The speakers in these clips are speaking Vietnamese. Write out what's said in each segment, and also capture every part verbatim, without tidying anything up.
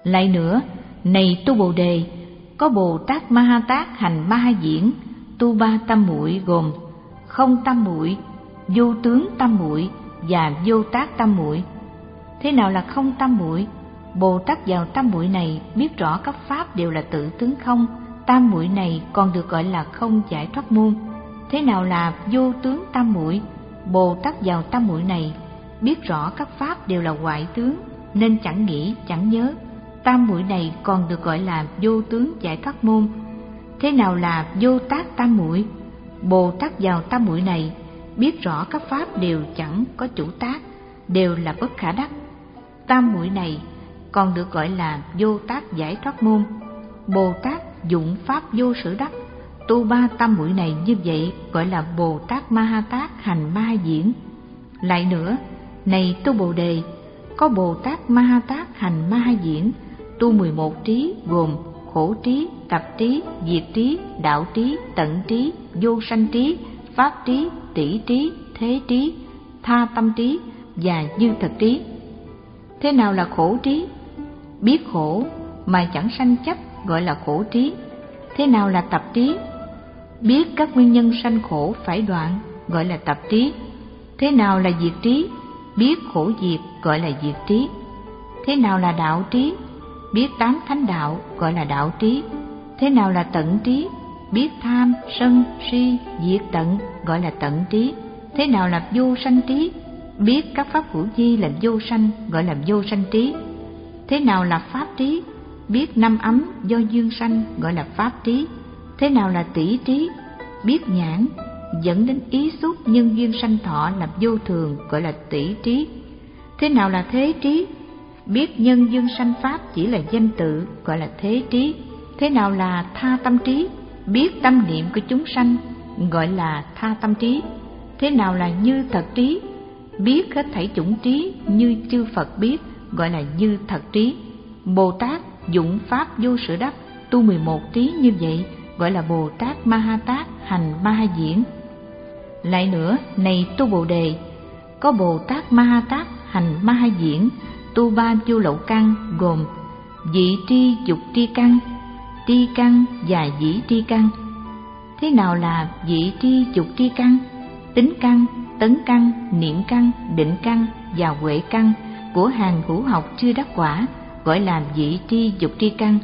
Lại nữa, này tu Bồ Đề, có Bồ Tát Ma Ha Tát hành Ma Ha Diễn, tu ba tam muội gồm không tam muội, vô tướng tam muội và vô tác tam muội. Thế nào là không tam muội? Bồ Tát vào tam muội này biết rõ các pháp đều là tự tướng không, tam muội này còn được gọi là không giải thoát môn. Thế nào là vô tướng tam muội? Bồ Tát vào tam muội này biết rõ các pháp đều là hoại tướng nên chẳng nghĩ chẳng nhớ, tam muội này còn được gọi là vô tướng giải thoát môn. Thế nào là vô tác tam muội? Bồ Tát vào tam muội này biết rõ các pháp đều chẳng có chủ tác, đều là bất khả đắc, tam muội này còn được gọi là vô tác giải thoát môn. Bồ Tát dụng pháp vô sở đắc, tu ba tam muội này như vậy gọi là Bồ Tát Ma Ha Tát hành Ma Ha Diễn. Lại nữa, này tu Bồ Đề, có Bồ Tát Ma Ha Tát hành Ma Ha Diễn, tu mười một trí gồm khổ trí, tập trí, diệt trí, đạo trí, tận trí, vô sanh trí, pháp trí, tỷ trí, thế trí, tha tâm trí và dư thật trí. Thế nào là khổ trí? Biết khổ mà chẳng sanh chấp gọi là khổ trí. Thế nào là tập trí? Biết các nguyên nhân sanh khổ phải đoạn gọi là tập trí. Thế nào là diệt trí? Biết khổ diệt gọi là diệt trí. Thế nào là đạo trí? Biết tám thánh đạo gọi là đạo trí. Thế nào là tận trí? Biết tham, sân, si, diệt tận gọi là tận trí. Thế nào là vô sanh trí? Biết các pháp hữu vi là vô sanh gọi là vô sanh trí. Thế nào là pháp trí? Biết năm ấm do duyên sanh gọi là pháp trí. Thế nào là tỷ trí? Biết nhãn dẫn đến ý xúc nhân duyên sanh thọ là vô thường gọi là tỷ trí. Thế nào là thế trí? Biết nhân duyên sanh pháp chỉ là danh tự gọi là thế trí. Thế nào là tha tâm trí? Biết tâm niệm của chúng sanh gọi là tha tâm trí. Thế nào là như thật trí? Biết hết thảy chủng trí như chư Phật biết gọi là như thật trí. Bồ Tát dụng pháp vô sở đắc, tu mười một trí như vậy gọi là Bồ Tát Ma Ha Tát hành Ma Ha Diễn. Lại nữa, này tu Bồ Đề, có Bồ Tát Ma Ha Tát hành Ma Ha Diễn, tu ba vô lậu căn gồm vị tri dục tri căn, tri căn và dĩ tri căn. Thế nào là vị tri dục tri căn? Tính căn, tấn căn, niệm căn, định căn và huệ căn của hàng hữu học chưa đắc quả gọi là vị tri dục tri căn.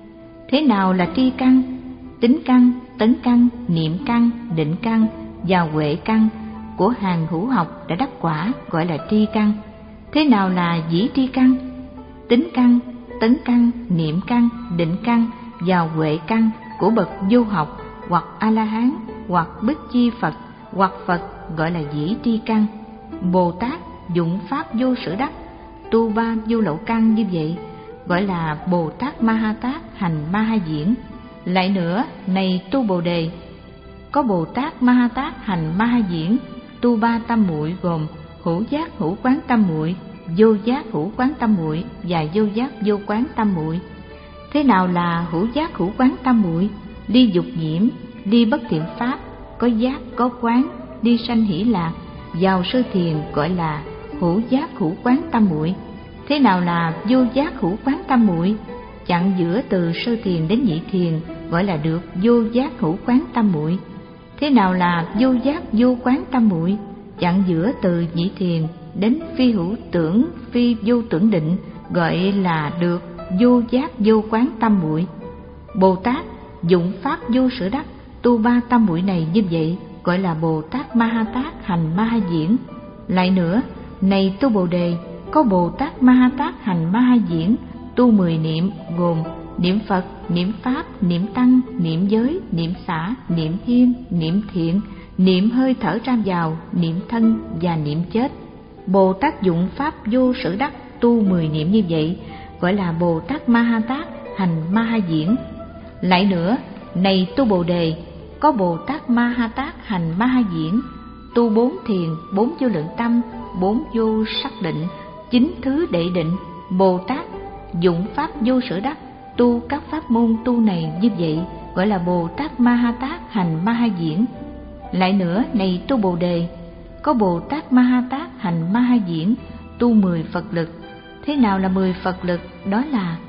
Thế nào là tri căn? Tính căn, tấn căn, niệm căn, định căn và huệ căn của hàng hữu học đã đắc quả gọi là tri căn. Thế nào là dĩ tri căn? Tính căn, tấn căn, niệm căn, định căn và huệ căn của bậc vô học hoặc A La Hán hoặc Bích Chi Phật hoặc Phật gọi là dĩ tri căn. Bồ Tát dụng pháp vô sở đắc, tu ba vô lậu căn như vậy gọi là Bồ Tát Ma Ha Tát hành Ma Ha Diễn. Lại nữa, này tu Bồ Đề, có Bồ Tát Ma Ha Tát hành Ma Ha Diễn, tu ba tam muội gồm hữu giác hữu quán tam muội, vô giác hữu quán tam muội và vô giác vô quán tam muội. Thế nào là hữu giác hữu quán tam muội? Ly dục nhiễm, ly bất thiện pháp, có giác có quán, ly sanh hỷ lạc, vào sơ thiền gọi là hữu giác hữu quán tam muội. Thế nào là vô giác hữu quán tam muội? Chặn giữa từ sơ thiền đến nhị thiền gọi là được vô giác hữu quán tam muội. Thế nào là vô giác vô quán tam muội? Chặn giữa từ nhị thiền đến phi hữu tưởng phi vô tưởng định gọi là được vô giác vô quán tam muội. Bồ Tát dụng pháp vô sở đắc, tu ba tam muội này như vậy gọi là Bồ Tát Ma Ha Tát hành Ma Ha Diễn. Lại nữa, này tu Bồ Đề, có Bồ Tát Ma Ha Tát hành Ma Ha Diễn, tu mười niệm gồm niệm Phật, niệm Pháp, niệm Tăng, niệm giới, niệm xả, niệm hiên, niệm thiện, niệm hơi thở ra vào, niệm thân và niệm chết. Bồ Tát dụng pháp vô sở đắc, tu mười niệm như vậy gọi là Bồ Tát Ma Ha Tát hành Ma Ha Diễn. Lại nữa, này tu Bồ Đề, có Bồ Tát Ma Ha Tát hành Ma Ha Diễn, tu bốn thiền, bốn vô lượng tâm, bốn vô sắc định, chín thứ đệ định. Bồ Tát dụng pháp vô sở đắc, tu các pháp môn tu này như vậy gọi là Bồ Tát Ma Ha Tát hành Ma Ha Diễn. Lại nữa, này tu Bồ Đề, có Bồ Tát Ma Ha Tát hành Ma Ha Diễn, tu mười Phật lực. Thế nào là mười Phật lực? Đó là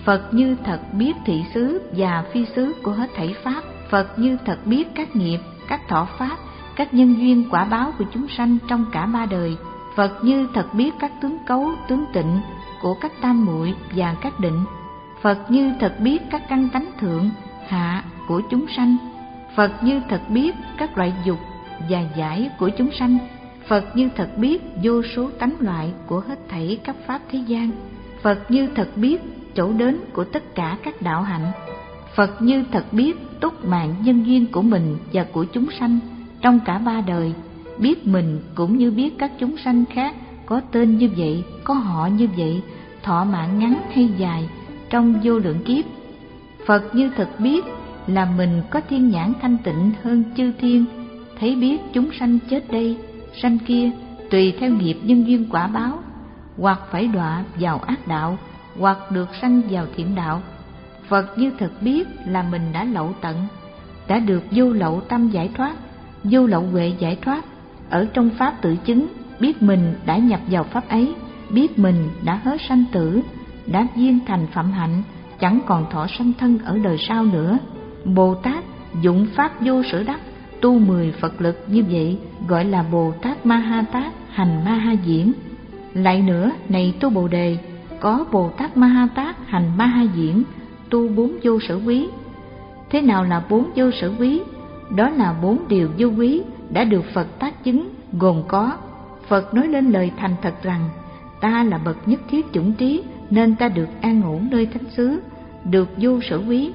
Phật như thật biết thị xứ và phi xứ của hết thảy pháp. Phật như thật biết các nghiệp, các thọ pháp, các nhân duyên quả báo của chúng sanh trong cả ba đời. Phật như thật biết các tướng cấu, tướng tịnh của các tam muội và các định. Phật như thật biết các căn tánh thượng, hạ của chúng sanh. Phật như thật biết các loại dục và giải của chúng sanh. Phật như thật biết vô số tánh loại của hết thảy các pháp thế gian. Phật như thật biết chỗ đến của tất cả các đạo hạnh. Phật như thật biết túc mạng nhân duyên của mình và của chúng sanh trong cả ba đời. Biết mình cũng như biết các chúng sanh khác có tên như vậy, có họ như vậy, thọ mạng ngắn hay dài trong vô lượng kiếp. Phật như thật biết là mình có thiên nhãn thanh tịnh hơn chư thiên, thấy biết chúng sanh chết đây, sanh kia, tùy theo nghiệp nhân duyên quả báo, hoặc phải đọa vào ác đạo, hoặc được sanh vào thiện đạo. Phật như thật biết là mình đã lậu tận, đã được vô lậu tâm giải thoát, vô lậu huệ giải thoát. Ở trong pháp tự chứng, biết mình đã nhập vào pháp ấy, biết mình đã hết sanh tử, đã viên thành phạm hạnh, chẳng còn thọ sanh thân ở đời sau nữa. Bồ Tát dụng pháp vô sở đắc, tu mười Phật lực như vậy, gọi là Bồ Tát Ma Ha Tát hành Ma Ha Diễn. Lại nữa, này tu Bồ Đề, có Bồ Tát Ma Ha Tát hành Ma Ha Diễn, tu bốn vô sở quý. Thế nào là bốn vô sở quý? Đó là bốn điều vô quý đã được Phật tác chứng, gồm có: Phật nói lên lời thành thật rằng ta là bậc nhất thiết chủng trí, nên ta được an ổn nơi thánh xứ, được vô sở quý.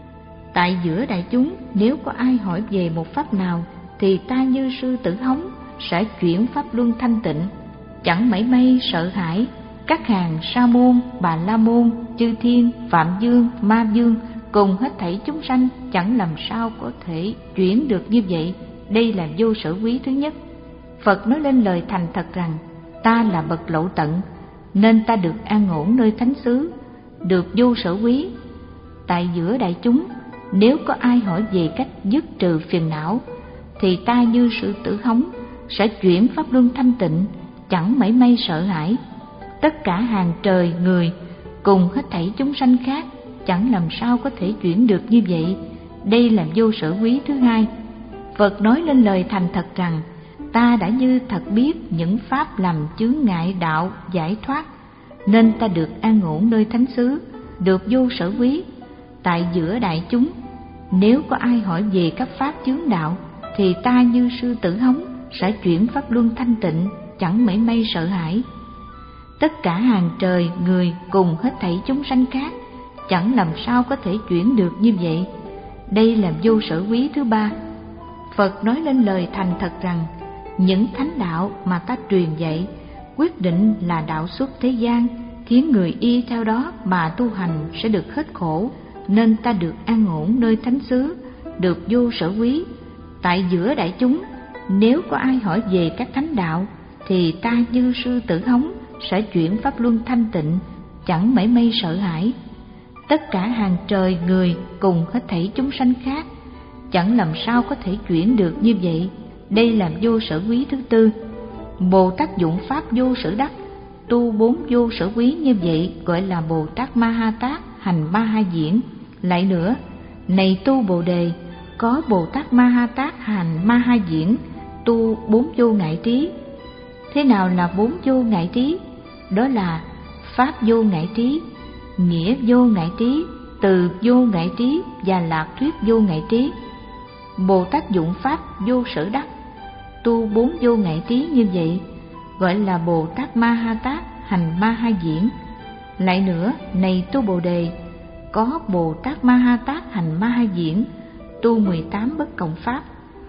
Tại giữa đại chúng, nếu có ai hỏi về một pháp nào, thì ta như sư tử hống sẽ chuyển pháp luân thanh tịnh, chẳng mảy may sợ hãi. Các hàng Sa môn, Bà La môn, chư thiên, Phạm dương, Ma dương cùng hết thảy chúng sanh chẳng làm sao có thể chuyển được như vậy. Đây là vô sở quý thứ nhất. Phật nói lên lời thành thật rằng ta là bậc lậu tận, nên ta được an ổn nơi thánh xứ, được vô sở quý. Tại giữa đại chúng, nếu có ai hỏi về cách dứt trừ phiền não, thì ta như sư tử hống sẽ chuyển pháp luân thanh tịnh, chẳng mảy may sợ hãi. Tất cả hàng trời người cùng hết thảy chúng sanh khác chẳng làm sao có thể chuyển được như vậy. Đây là vô sở quý thứ hai. Phật nói lên lời thành thật rằng ta đã như thật biết những pháp làm chướng ngại đạo giải thoát, nên ta được an ổn nơi thánh xứ, được vô sở quý. Tại giữa đại chúng, nếu có ai hỏi về các pháp chướng đạo, thì ta như sư tử hống sẽ chuyển pháp luân thanh tịnh, chẳng mảy may sợ hãi. Tất cả hàng trời người cùng hết thảy chúng sanh khác chẳng làm sao có thể chuyển được như vậy. Đây là vô sở quý thứ ba. Phật nói lên lời thành thật rằng những thánh đạo mà ta truyền dạy quyết định là đạo xuất thế gian, khiến người y theo đó mà tu hành sẽ được hết khổ, nên ta được an ổn nơi thánh xứ, được vô sở quý. Tại giữa đại chúng, nếu có ai hỏi về các thánh đạo, thì ta như sư tử hống sẽ chuyển pháp luân thanh tịnh, chẳng mảy may sợ hãi. Tất cả hàng trời người cùng hết thảy chúng sanh khác chẳng làm sao có thể chuyển được như vậy. Đây là vô sở quý thứ tư. Bồ Tát dụng pháp vô sở đắc, tu bốn vô sở quý như vậy, gọi là Bồ Tát Ma Ha Tát hành Ma Ha Diễn. Lại nữa, này tu Bồ Đề, có Bồ Tát Ma Ha Tát hành Ma Ha Diễn, tu bốn vô ngại trí. Thế nào là bốn vô ngại trí? Đó là pháp vô ngại trí, nghĩa vô ngại trí, từ vô ngại trí và lạc thuyết vô ngại trí. Bồ Tát dụng pháp vô sở đắc, tu bốn vô ngại trí như vậy, gọi là Bồ Tát Ma Ha Tát hành Ma Ha Diễn. Lại nữa, này tu Bồ Đề, có Bồ Tát Ma Ha Tát hành Ma Ha Diễn, tu mười tám bất cộng pháp.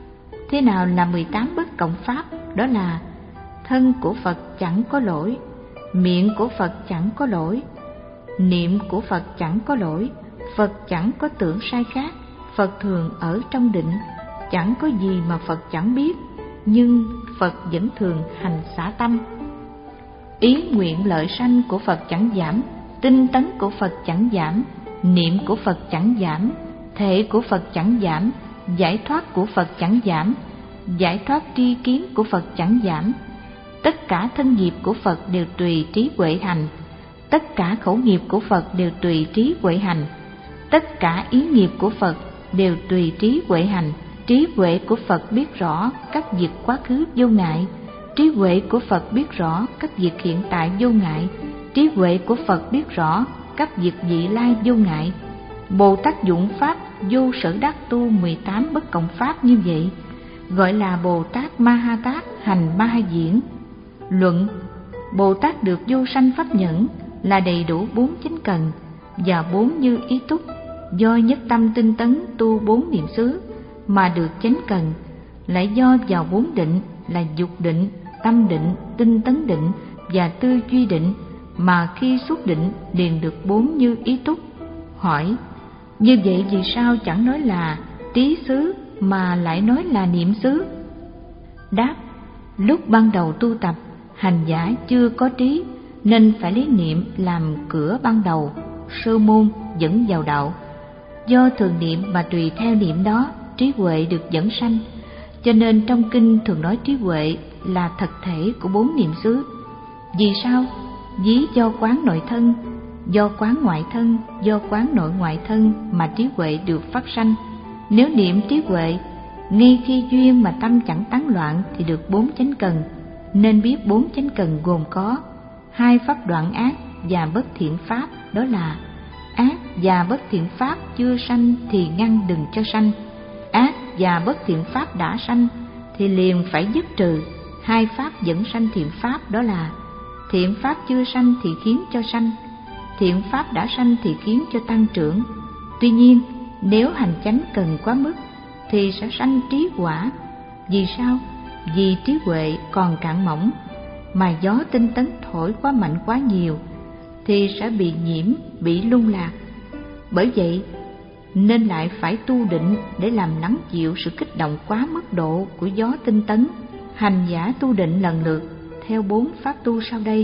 Thế nào là mười tám bất cộng pháp? Đó là thân của Phật chẳng có lỗi, miệng của Phật chẳng có lỗi, niệm của Phật chẳng có lỗi, Phật chẳng có tưởng sai khác, Phật thường ở trong định, chẳng có gì mà Phật chẳng biết, nhưng Phật vẫn thường hành xả tâm. Ý nguyện lợi sanh của Phật chẳng giảm, tinh tấn của Phật chẳng giảm, niệm của Phật chẳng giảm, thể của Phật chẳng giảm, giải thoát của Phật chẳng giảm, giải thoát tri kiến của Phật chẳng giảm. Tất cả thân nghiệp của Phật đều tùy trí huệ hành, Tất cả khẩu nghiệp của Phật đều tùy trí huệ hành. Tất cả ý nghiệp của Phật đều tùy trí huệ hành. Trí huệ của Phật biết rõ các việc quá khứ vô ngại. Trí huệ của Phật biết rõ các việc hiện tại vô ngại. Trí huệ của Phật biết rõ các việc vị lai vô ngại. Bồ Tát dụng pháp vô sở đắc tu mười tám bất cộng pháp như vậy, gọi là Bồ Tát Ma Ha Tát hành Ma Ha Diễn. Luận: Bồ Tát được vô sanh pháp nhẫn là đầy đủ bốn chánh cần và bốn như ý túc, do nhất tâm tinh tấn tu bốn niệm xứ mà được chánh cần, lại do vào bốn định là dục định, tâm định, tinh tấn định và tư duy định mà khi xuất định liền được bốn như ý túc. Hỏi: như vậy vì sao chẳng nói là trí xứ mà lại nói là niệm xứ? Đáp: lúc ban đầu tu tập, hành giả chưa có trí nên phải lấy niệm làm cửa ban đầu, sơ môn dẫn vào đạo. Do thường niệm mà tùy theo niệm đó, trí huệ được dẫn sanh. Cho nên trong kinh thường nói trí huệ là thật thể của bốn niệm xứ. Vì sao? Ví do quán nội thân, do quán ngoại thân, do quán nội ngoại thân mà trí huệ được phát sanh. Nếu niệm trí huệ, ngay khi duyên mà tâm chẳng tán loạn thì được bốn chánh cần. Nên biết bốn chánh cần gồm có hai pháp đoạn ác và bất thiện pháp, đó là ác và bất thiện pháp chưa sanh thì ngăn đừng cho sanh. Ác và bất thiện pháp đã sanh thì liền phải dứt trừ. Hai pháp dẫn sanh thiện pháp, đó là thiện pháp chưa sanh thì khiến cho sanh, thiện pháp đã sanh thì khiến cho tăng trưởng. Tuy nhiên, nếu hành chánh cần quá mức thì sẽ sanh trí quả. Vì sao? Vì trí huệ còn cạn mỏng, mà gió tinh tấn thổi quá mạnh quá nhiều thì sẽ bị nhiễm, bị lung lạc. Bởi vậy nên lại phải tu định để làm lắng dịu sự kích động quá mức độ của gió tinh tấn. Hành giả tu định lần lượt theo bốn pháp tu sau đây: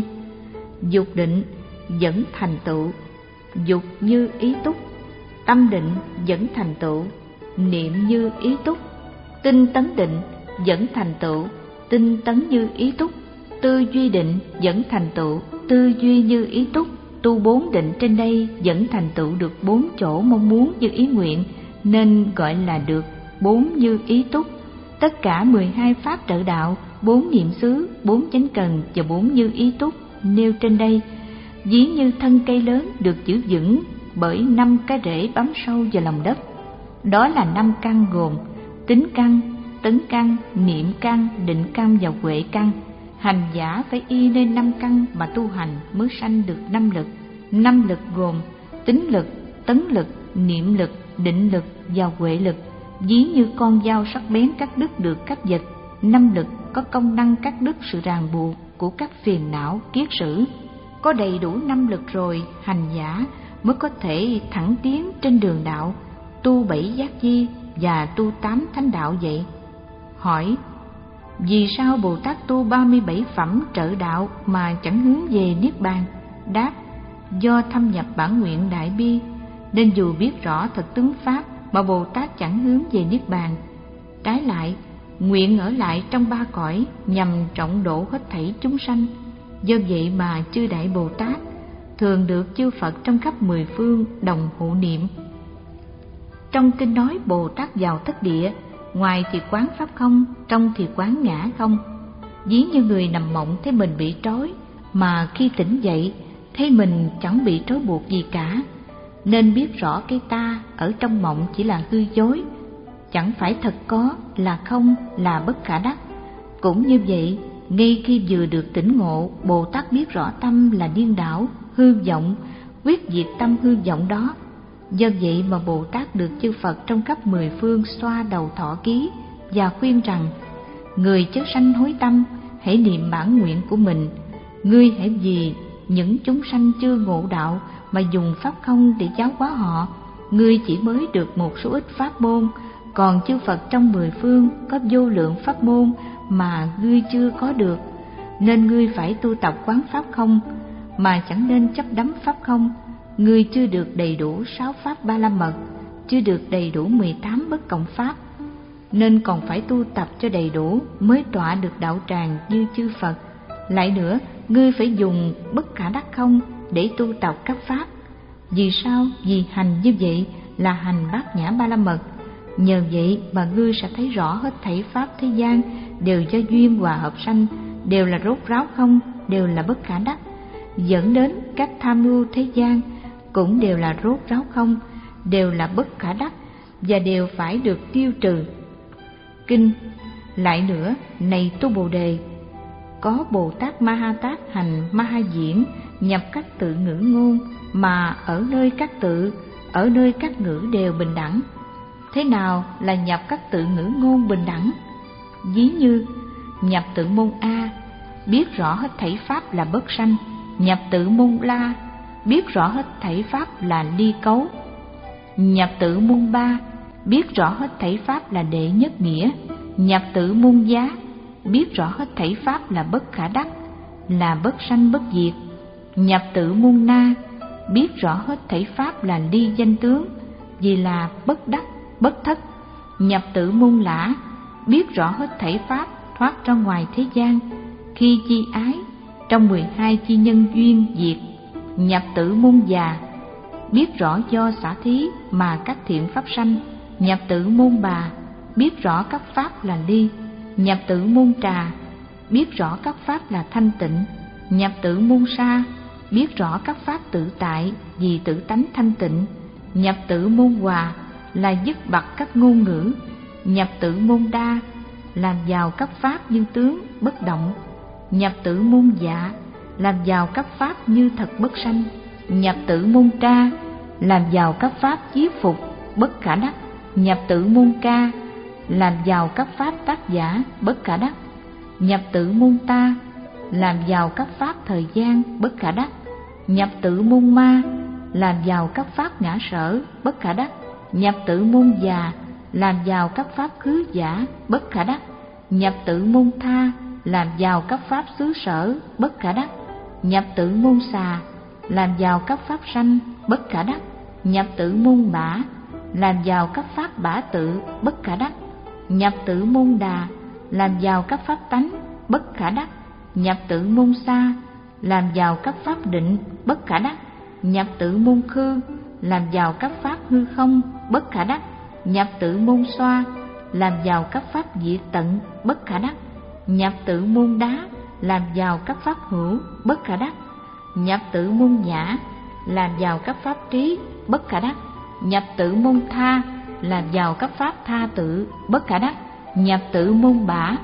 dục định dẫn thành tựu, dục như ý túc; tâm định dẫn thành tựu, niệm như ý túc; tinh tấn định dẫn thành tựu, tinh tấn như ý túc; tư duy định dẫn thành tựu, tư duy như ý túc. Tu bốn định trên đây dẫn thành tựu được bốn chỗ mong muốn như ý nguyện, nên gọi là được bốn như ý túc. Tất cả mười hai pháp trợ đạo, bốn niệm xứ, bốn chánh cần và bốn như ý túc nêu trên đây, ví như thân cây lớn được giữ vững bởi năm cái rễ bám sâu vào lòng đất. Đó là năm căn gồm tính căn, tấn căn, niệm căn, định căn và huệ căn. Hành giả phải y lên năm căn mà tu hành mới sanh được năm lực. Năm lực gồm tính lực, tấn lực, niệm lực, định lực và huệ lực. Ví như con dao sắc bén cắt đứt được các vật. Năm lực có công năng cắt đứt sự ràng buộc của các phiền não kiết sử. Có đầy đủ năm lực rồi, hành giả mới có thể thẳng tiến trên đường đạo, tu bảy giác chi và tu tám thánh đạo vậy. Hỏi: vì sao Bồ Tát tu ba mươi bảy phẩm trợ đạo mà chẳng hướng về Niết Bàn? Đáp: do thâm nhập bản nguyện đại bi, nên dù biết rõ thật tướng pháp mà Bồ Tát chẳng hướng về Niết Bàn. Trái lại, nguyện ở lại trong ba cõi nhằm trọng độ hết thảy chúng sanh. Do vậy mà chư Đại Bồ Tát thường được chư Phật trong khắp mười phương đồng hộ niệm. Trong kinh nói Bồ Tát vào thất địa, ngoài thì quán pháp không, trong thì quán ngã không. Ví như người nằm mộng thấy mình bị trói, mà khi tỉnh dậy thấy mình chẳng bị trói buộc gì cả, nên biết rõ cái ta ở trong mộng chỉ là hư dối, chẳng phải thật có, là không, là bất khả đắc. Cũng như vậy, ngay khi vừa được tỉnh ngộ, Bồ Tát biết rõ tâm là điên đảo, hư vọng, quyết diệt tâm hư vọng đó. Do vậy mà Bồ Tát được chư Phật trong khắp mười phương xoa đầu thọ ký và khuyên rằng: người chớ sanh hối tâm, hãy niệm bản nguyện của mình. Ngươi hãy vì những chúng sanh chưa ngộ đạo mà dùng pháp không để giáo hóa họ. Ngươi chỉ mới được một số ít pháp môn, còn chư Phật trong mười phương có vô lượng pháp môn mà ngươi chưa có được. Nên ngươi phải tu tập quán pháp không, mà chẳng nên chấp đắm pháp không. Ngươi chưa được đầy đủ sáu pháp ba la mật, chưa được đầy đủ mười tám bất cộng pháp, nên còn phải tu tập cho đầy đủ mới tọa được đạo tràng như chư Phật. Lại nữa, ngươi phải dùng bất khả đắc không để tu tập các pháp. Vì sao? Vì hành như vậy là hành bát nhã ba la mật. Nhờ vậy mà ngươi sẽ thấy rõ hết thảy pháp thế gian đều do duyên hòa hợp sanh, đều là rốt ráo không, đều là bất khả đắc. Dẫn đến các tham mưu thế gian cũng đều là rốt ráo không, đều là bất khả đắc và đều phải được tiêu trừ. Kinh. Lại nữa, này tu Bồ Đề, có Bồ Tát Ma Ha Tát hành Ma Ha Diễn nhập các tự ngữ ngôn, mà ở nơi các tự, ở nơi các ngữ đều bình đẳng. Thế nào là nhập các tự ngữ ngôn bình đẳng? Ví như nhập tự môn A, biết rõ hết thảy pháp là bất sanh. Nhập tự môn La, biết rõ hết thảy pháp là ly cấu. Nhập tự môn Ba, biết rõ hết thảy pháp là đệ nhất nghĩa. Nhập tự môn Giá, biết rõ hết thảy pháp là bất khả đắc, là bất sanh bất diệt. Nhập tự môn Na, biết rõ hết thảy pháp là ly danh tướng, vì là bất đắc, bất thất. Nhập tự môn Lã, biết rõ hết thảy pháp thoát ra ngoài thế gian, khi chi ái, trong mười hai chi nhân duyên diệt. Nhập tự môn Già, biết rõ do xả thí mà các thiện pháp sanh. Nhập tự môn Bà, biết rõ các pháp là ly. Nhập tự môn Trà, biết rõ các pháp là thanh tịnh. Nhập tự môn Sa, biết rõ các pháp tự tại vì tự tánh thanh tịnh. Nhập tự môn Hòa, là dứt bặt các ngôn ngữ. Nhập tự môn Đa, làm vào các pháp như tướng bất động. Nhập tự môn Dạ, làm vào các pháp như thật bất sanh. Nhập tự môn Tra, làm vào các pháp chiết phục bất khả đắc. Nhập tự môn Ca, làm vào các pháp tác giả bất khả đắc. Nhập tự môn Ta, làm vào các pháp thời gian bất khả đắc. Nhập tự môn Ma, làm vào các pháp ngã sở bất khả đắc. Nhập tự môn Già, làm vào các pháp khứ giả bất khả đắc. Nhập tự môn Tha, làm vào các pháp xứ sở bất khả đắc. Nhập tự môn Xà, làm vào các pháp sanh bất khả đắc. Nhập tự môn Bả, làm vào các pháp bả tự bất khả đắc. Nhập tự môn Đà, làm vào các pháp tánh bất khả đắc. Nhập tự môn Sa, làm vào các pháp định bất khả đắc. Nhập tự môn Khư, làm vào các pháp hư không bất khả đắc. Nhập tự môn Xoa, làm vào các pháp diệt tận bất khả đắc. Nhập tự môn Đá, làm vào các pháp hữu bất khả đắc. Nhập tự môn Nhã, làm vào các pháp trí bất khả đắc. Nhập tự môn Tha, làm vào các pháp tha tự bất khả đắc. Nhập tự môn Bả,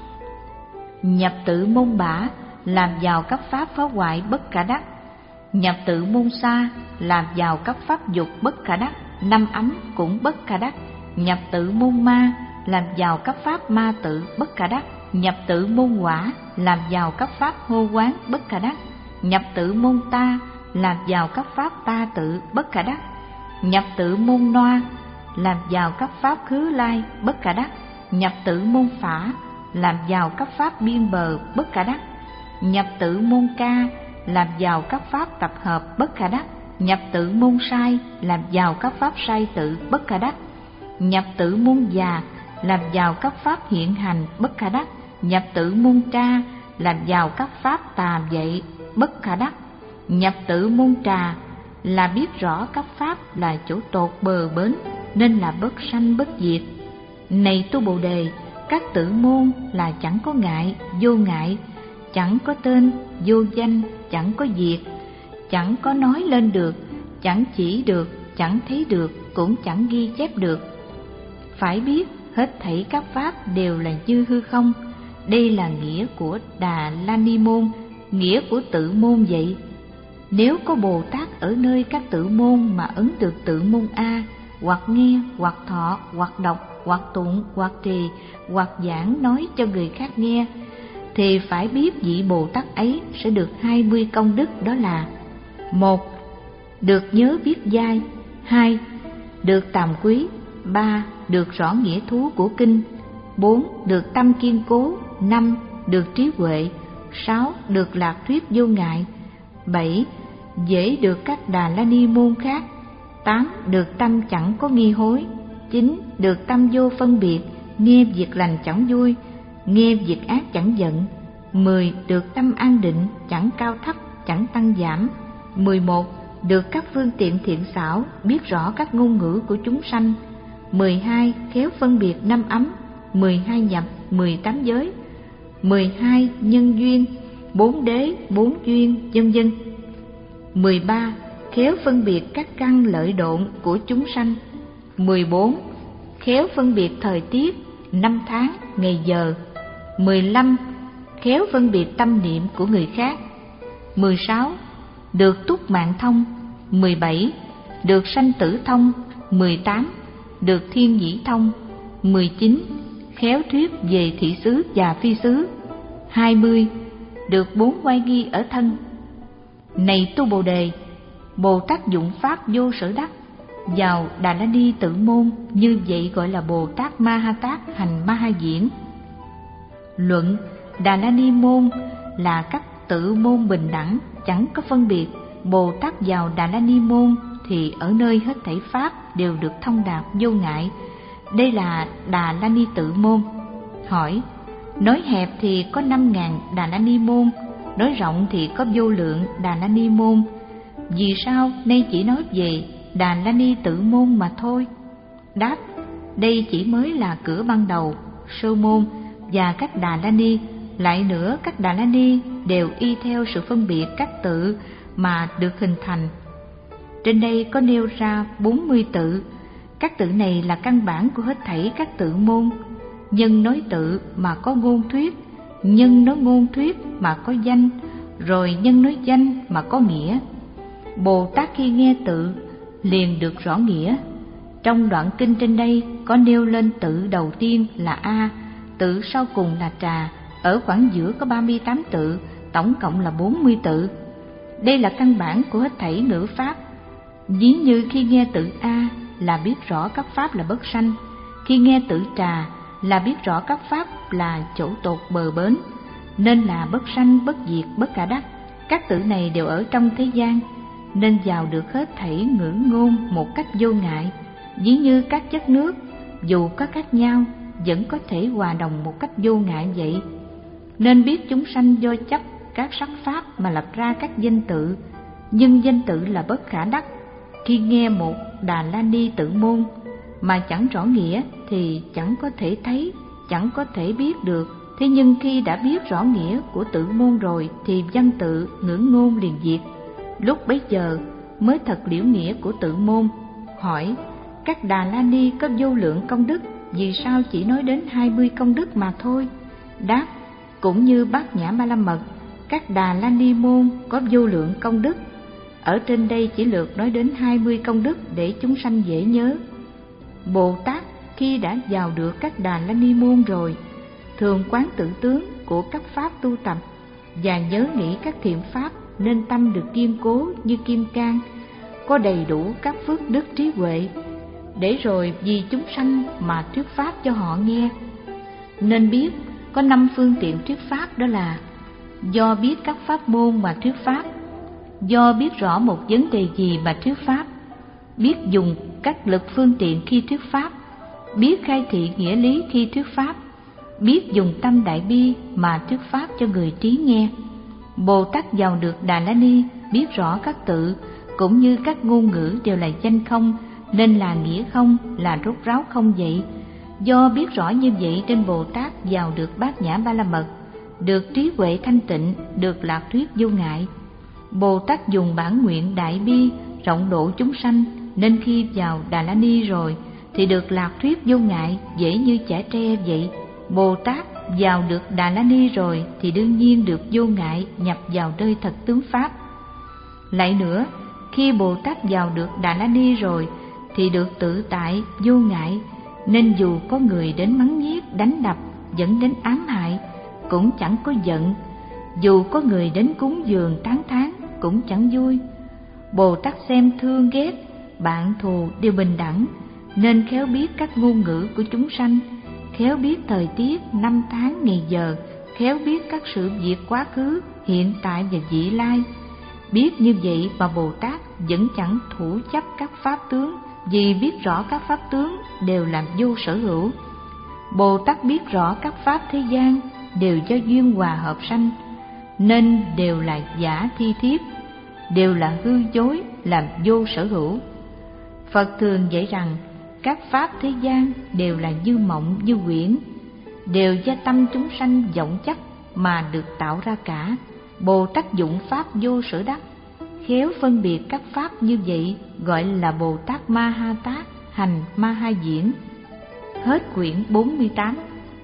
nhập tự môn Bả, làm vào các pháp phá hoại bất khả đắc. Nhập tự môn Sa, làm vào các pháp dục bất khả đắc. Năm ấm cũng bất khả đắc. Nhập tự môn Ma, làm vào các pháp ma tự bất khả đắc. Nhập tự môn Quả, làm vào các pháp hô quán bất khả đắc. Nhập tự môn Ta, làm vào các pháp ta tự bất khả đắc. Nhập tự môn Noa, làm vào các pháp khứ lai bất khả đắc. Nhập tự môn Phả, làm vào các pháp biên bờ bất khả đắc. Nhập tự môn Ca, làm vào các pháp tập hợp bất khả đắc. Nhập tự môn Sai, làm vào các pháp sai tự bất khả đắc. Nhập tự môn Già, làm vào các pháp hiện hành bất khả đắc. Nhập tự môn Tra, làm vào các pháp tà dậy bất khả đắc. Nhập tự môn Trà, là biết rõ các pháp là chỗ tột bờ bến, nên là bất sanh bất diệt. Này tu Bồ Đề, các tự môn là chẳng có ngại, vô ngại, chẳng có tên, vô danh, chẳng có diệt, chẳng có nói lên được, chẳng chỉ được, chẳng thấy được, cũng chẳng ghi chép được. Phải biết hết thảy các pháp đều là như hư không. Đây là nghĩa của Đà La Ni môn, nghĩa của tự môn vậy. Nếu có Bồ Tát ở nơi các tự môn mà ấn được tự môn A, hoặc nghe, hoặc thọ, hoặc đọc, hoặc tụng, hoặc trì, hoặc giảng nói cho người khác nghe, thì phải biết vị Bồ Tát ấy sẽ được hai mươi công đức, đó là: một, được nhớ biết giai; hai, được tàm quý; ba, được rõ nghĩa thú của kinh; bốn, được tâm kiên cố; năm, được trí huệ; sáu, được lạc thuyết vô ngại; bảy, dễ được các Đà La Ni môn khác; tám, được tâm chẳng có nghi hối; chín, được tâm vô phân biệt, nghe việc lành chẳng vui, nghe việc ác chẳng giận; Mười, được tâm an định, chẳng cao thấp, chẳng tăng giảm. Mười một, được các phương tiện thiện xảo, biết rõ các ngôn ngữ của chúng sanh. Mười hai, khéo phân biệt năm ấm. Mười hai nhập, mười tám giới. Mười hai, nhân duyên, bốn đế, bốn duyên, vân vân. Mười ba, khéo phân biệt các căn lợi độn của chúng sanh. Mười bốn, khéo phân biệt thời tiết, năm tháng, ngày giờ. Mười lăm, khéo phân biệt tâm niệm của người khác. Mười sáu, được túc mạng thông. Mười bảy, được sanh tử thông. Mười tám, được thiên nhĩ thông. Mười chín, khéo thuyết về thị xứ và phi xứ. Hai mươi, được bốn oai nghi ở thân. Này tu Bồ Đề, Bồ Tát dụng pháp vô sở đắc vào Đà La Ni tự môn, như vậy gọi là Bồ Tát Ma Ha Tát hành Ma Ha Diễn. Luận: Đà La Ni môn là các tự môn bình đẳng, chẳng có phân biệt. Bồ Tát vào Đà La Ni môn thì ở nơi hết thảy pháp đều được thông đạt vô ngại. Đây là Đà La Ni tự môn. Hỏi: nói hẹp thì có năm ngàn Đà La Ni môn, nói rộng thì có vô lượng Đà La Ni môn. Vì sao nay chỉ nói về Đà La Ni tự môn mà thôi? Đáp: đây chỉ mới là cửa ban đầu, sơ môn, và các Đà La Ni. Lại nữa, các Đà La Ni đều y theo sự phân biệt các tự mà được hình thành. Trên đây có nêu ra bốn mươi tự. Các tự này là căn bản của hết thảy các tự môn. Nhân nói tự mà có ngôn thuyết, nhân nói ngôn thuyết mà có danh, rồi nhân nói danh mà có nghĩa. Bồ Tát khi nghe tự liền được rõ nghĩa. Trong đoạn kinh trên đây có nêu lên tự đầu tiên là A, tự sau cùng là Trà, ở khoảng giữa có ba mươi tám tự, tổng cộng là bốn mươi tự. Đây là căn bản của hết thảy ngữ pháp. Ví như khi nghe tự A là biết rõ các pháp là bất sanh, khi nghe tự Trà là biết rõ các pháp là chỗ tột bờ bến, nên là bất sanh, bất diệt, bất khả đắc. Các tự này đều ở trong thế gian, nên vào được hết thảy ngữ ngôn một cách vô ngại. Ví như các chất nước, dù có khác nhau, vẫn có thể hòa đồng một cách vô ngại vậy. Nên biết chúng sanh do chấp các sắc pháp mà lập ra các danh tự, nhưng danh tự là bất khả đắc. Khi nghe một Đà La Ni tự môn mà chẳng rõ nghĩa thì chẳng có thể thấy, chẳng có thể biết được. Thế nhưng khi đã biết rõ nghĩa của tự môn rồi thì văn tự, ngữ ngôn liền diệt. Lúc bấy giờ mới thật liễu nghĩa của tự môn. Hỏi: các Đà La Ni có vô lượng công đức, vì sao chỉ nói đến hai mươi công đức mà thôi? Đáp: cũng như Bát Nhã Ba La Mật, các Đà La Ni môn có vô lượng công đức. Ở trên đây chỉ lược nói đến hai mươi công đức để chúng sanh dễ nhớ. Bồ Tát khi đã vào được các Đà La Ni môn rồi, thường quán tự tướng của các pháp tu tập và nhớ nghĩ các thiện pháp, nên tâm được kiên cố như kim cang, có đầy đủ các phước đức trí huệ, để rồi vì chúng sanh mà thuyết pháp cho họ nghe. Nên biết có năm phương tiện thuyết pháp, đó là do biết các pháp môn mà thuyết pháp, do biết rõ một vấn đề gì mà thuyết pháp, biết dùng các lực phương tiện khi thuyết pháp, biết khai thị nghĩa lý khi thuyết pháp, biết dùng tâm đại bi mà thuyết pháp cho người trí nghe. Bồ Tát vào được Đà La Ni biết rõ các tự cũng như các ngôn ngữ đều là danh không, nên là nghĩa không, là rốt ráo không vậy. Do biết rõ như vậy nên Bồ Tát vào được Bát Nhã Ba La Mật, được trí huệ thanh tịnh, được lạc thuyết vô ngại. Bồ Tát dùng bản nguyện đại bi rộng độ chúng sanh, nên khi vào Đà La Ni rồi thì được lạc thuyết vô ngại, dễ như chả tre vậy. Bồ Tát vào được Đà La Ni rồi thì đương nhiên được vô ngại, nhập vào nơi thật tướng pháp. Lại nữa, khi Bồ Tát vào được Đà La Ni rồi thì được tự tại vô ngại, nên dù có người đến mắng nhiếc, đánh đập, dẫn đến ám hại cũng chẳng có giận, dù có người đến cúng dường tán thán cũng chẳng vui. Bồ Tát xem thương ghét, bạn thù đều bình đẳng, nên khéo biết các ngôn ngữ của chúng sanh, khéo biết thời tiết, năm tháng, ngày giờ, khéo biết các sự việc quá khứ, hiện tại và vị lai. Biết như vậy mà Bồ Tát vẫn chẳng thủ chấp các pháp tướng, vì biết rõ các pháp tướng đều là vô sở hữu. Bồ Tát biết rõ các pháp thế gian đều do duyên hòa hợp sanh, nên đều là giả thi thiếp, đều là hư dối, làm vô sở hữu. Phật thường dạy rằng các pháp thế gian đều là như mộng như huyễn, đều do tâm chúng sanh vọng chấp mà được tạo ra cả. Bồ Tát dụng pháp vô sở đắc, khéo phân biệt các pháp như vậy, gọi là Bồ Tát Ma Ha Tát hành Ma Ha Diễn. Hết quyển bốn mươi tám.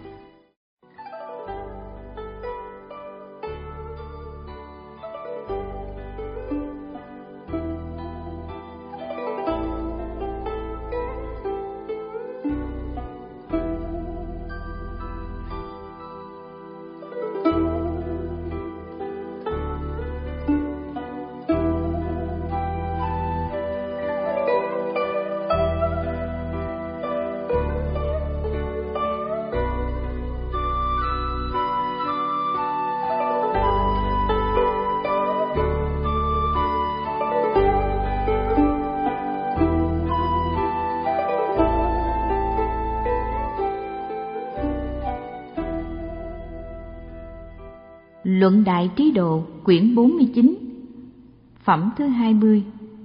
Luận Đại Trí Độ, quyển bốn mươi chín, phẩm thứ hai mươi.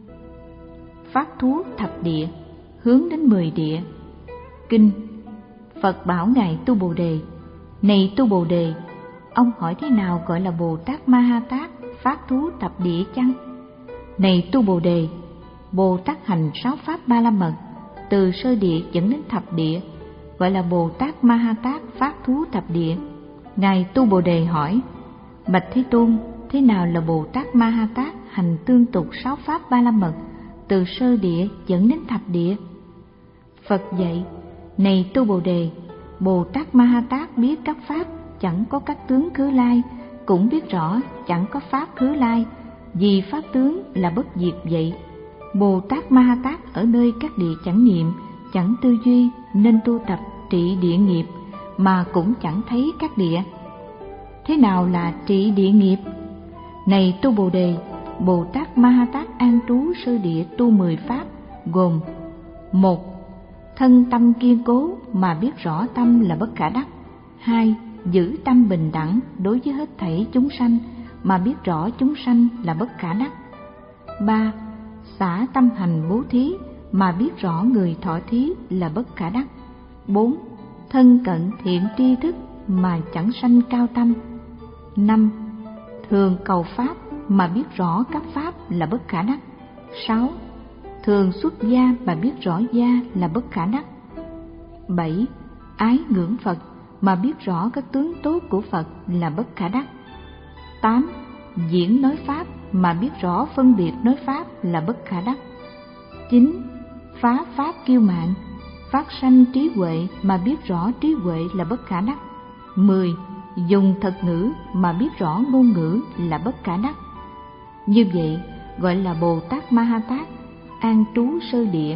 Phát thú thập địa, hướng đến mười địa. Kinh. Phật bảo ngài Tu Bồ Đề: Này Tu Bồ Đề, ông hỏi thế nào gọi là Bồ Tát Ma Ha Tát phát thú thập địa chăng? Này Tu Bồ Đề, Bồ Tát hành sáu pháp ba la mật, từ sơ địa dẫn đến thập địa, gọi là Bồ Tát Ma Ha Tát phát thú thập địa. Ngài Tu Bồ Đề hỏi: Bạch Thế Tôn, thế nào là Bồ Tát Ma Ha Tát hành tương tục sáu pháp ba la mật, từ sơ địa dẫn đến thập địa? Phật dạy: Này Tu Bồ Đề, Bồ Tát Ma Ha Tát biết các pháp chẳng có các tướng khứ lai, cũng biết rõ chẳng có pháp khứ lai, vì pháp tướng là bất diệt vậy. Bồ Tát Ma Ha Tát ở nơi các địa chẳng niệm, chẳng tư duy, nên tu tập trị địa nghiệp, mà cũng chẳng thấy các địa. Thế nào là trị địa nghiệp? Này Tu Bồ Đề, Bồ Tát Ma Ha Tát an trú sơ địa tu mười pháp, gồm: một. Thân tâm kiên cố mà biết rõ tâm là bất khả đắc. Hai. Giữ tâm bình đẳng đối với hết thảy chúng sanh mà biết rõ chúng sanh là bất khả đắc. Ba. Xả tâm hành bố thí mà biết rõ người thọ thí là bất khả đắc. Bốn. Thân cận thiện tri thức mà chẳng sanh cao tâm. Năm. Thường cầu pháp mà biết rõ các pháp là bất khả đắc. Sáu. Thường xuất gia mà biết rõ gia là bất khả đắc. Bảy. Ái ngưỡng Phật mà biết rõ các tướng tốt của Phật là bất khả đắc. Tám. Diễn nói pháp mà biết rõ phân biệt nói pháp là bất khả đắc. Chín. Phá pháp kiêu mạn, phát sanh trí huệ mà biết rõ trí huệ là bất khả đắc. Mười. Dùng thật ngữ mà biết rõ ngôn ngữ là bất khả đắc. Như vậy gọi là Bồ Tát Ma Ha Tát an trú sơ địa,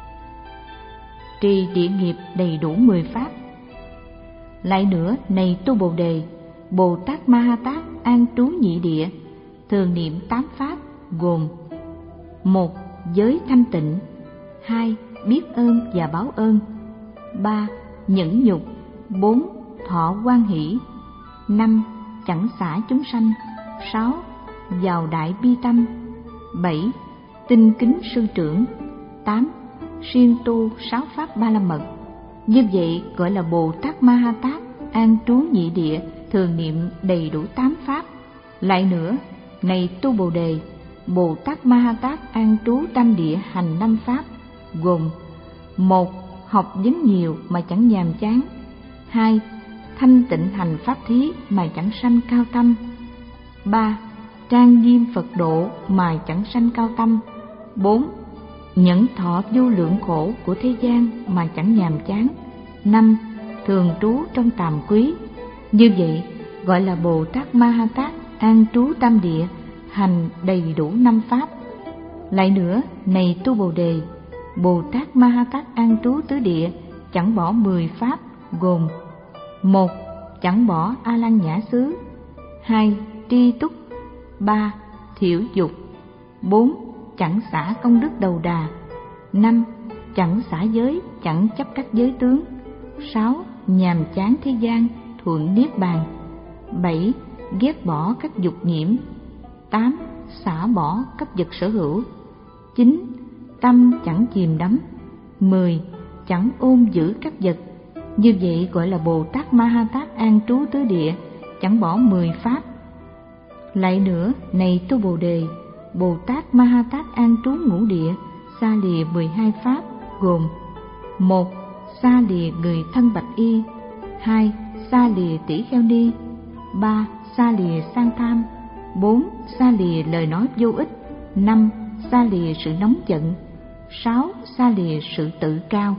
trì địa nghiệp đầy đủ mười pháp. Lại nữa, này Tu Bồ Đề, Bồ Tát Ma Ha Tát an trú nhị địa, thường niệm tám pháp, gồm: một. Giới thanh tịnh. Hai. Biết ơn và báo ơn. Ba. Nhẫn nhục. Bốn. Thọ hoan hỷ. Năm. Chẳng xả chúng sanh. Sáu. Vào đại bi tâm. Bảy. Tinh kính sư trưởng. Tám. Siêng tu sáu pháp ba la mật. Như vậy gọi là Bồ Tát Ma Ha Tát an trú nhị địa, thường niệm đầy đủ tám pháp. Lại nữa, này Tu Bồ Đề, Bồ Tát Ma Ha Tát an trú tam địa hành năm pháp, gồm: một. Học vấn nhiều mà chẳng nhàm chán. Hai. Thanh tịnh hành pháp thí mà chẳng sanh cao tâm. Ba. Trang nghiêm Phật độ mà chẳng sanh cao tâm. Bốn. Nhẫn thọ vô lượng khổ của thế gian mà chẳng nhàm chán. Năm. Thường trú trong tàm quý. Như vậy gọi là Bồ Tát Ma Ha Tát an trú tam địa, hành đầy đủ năm pháp. Lại nữa, này Tu Bồ Đề, Bồ Tát Ma Ha Tát an trú tứ địa, chẳng bỏ mười pháp, gồm: một. Chẳng bỏ A Lăng Nhã xứ. Hai. Tri túc. Ba. Thiểu dục. Bốn. Chẳng xả công đức đầu đà. Năm. Chẳng xả giới, chẳng chấp các giới tướng. Sáu. Nhàm chán thế gian, thuận niết bàn. Bảy. Ghét bỏ các dục nhiễm. Tám. Xả bỏ cấp vật sở hữu. Chín. Tâm chẳng chìm đắm. Mười. Chẳng ôm giữ các vật. Như vậy gọi là Bồ Tát Ma Ha Tát an trú tứ địa, chẳng bỏ mười pháp. Lại nữa, này tu Bồ Đề, Bồ Tát Ma Ha Tát an trú ngũ địa, xa lìa mười hai pháp, gồm: một. Xa lìa người thân bạch y. Hai. Xa lìa tỷ kheo ni. Ba. Xa lìa sang tham. Bốn. Xa lìa lời nói vô ích. Năm. Xa lìa sự nóng giận. Sáu. Xa lìa sự tự cao.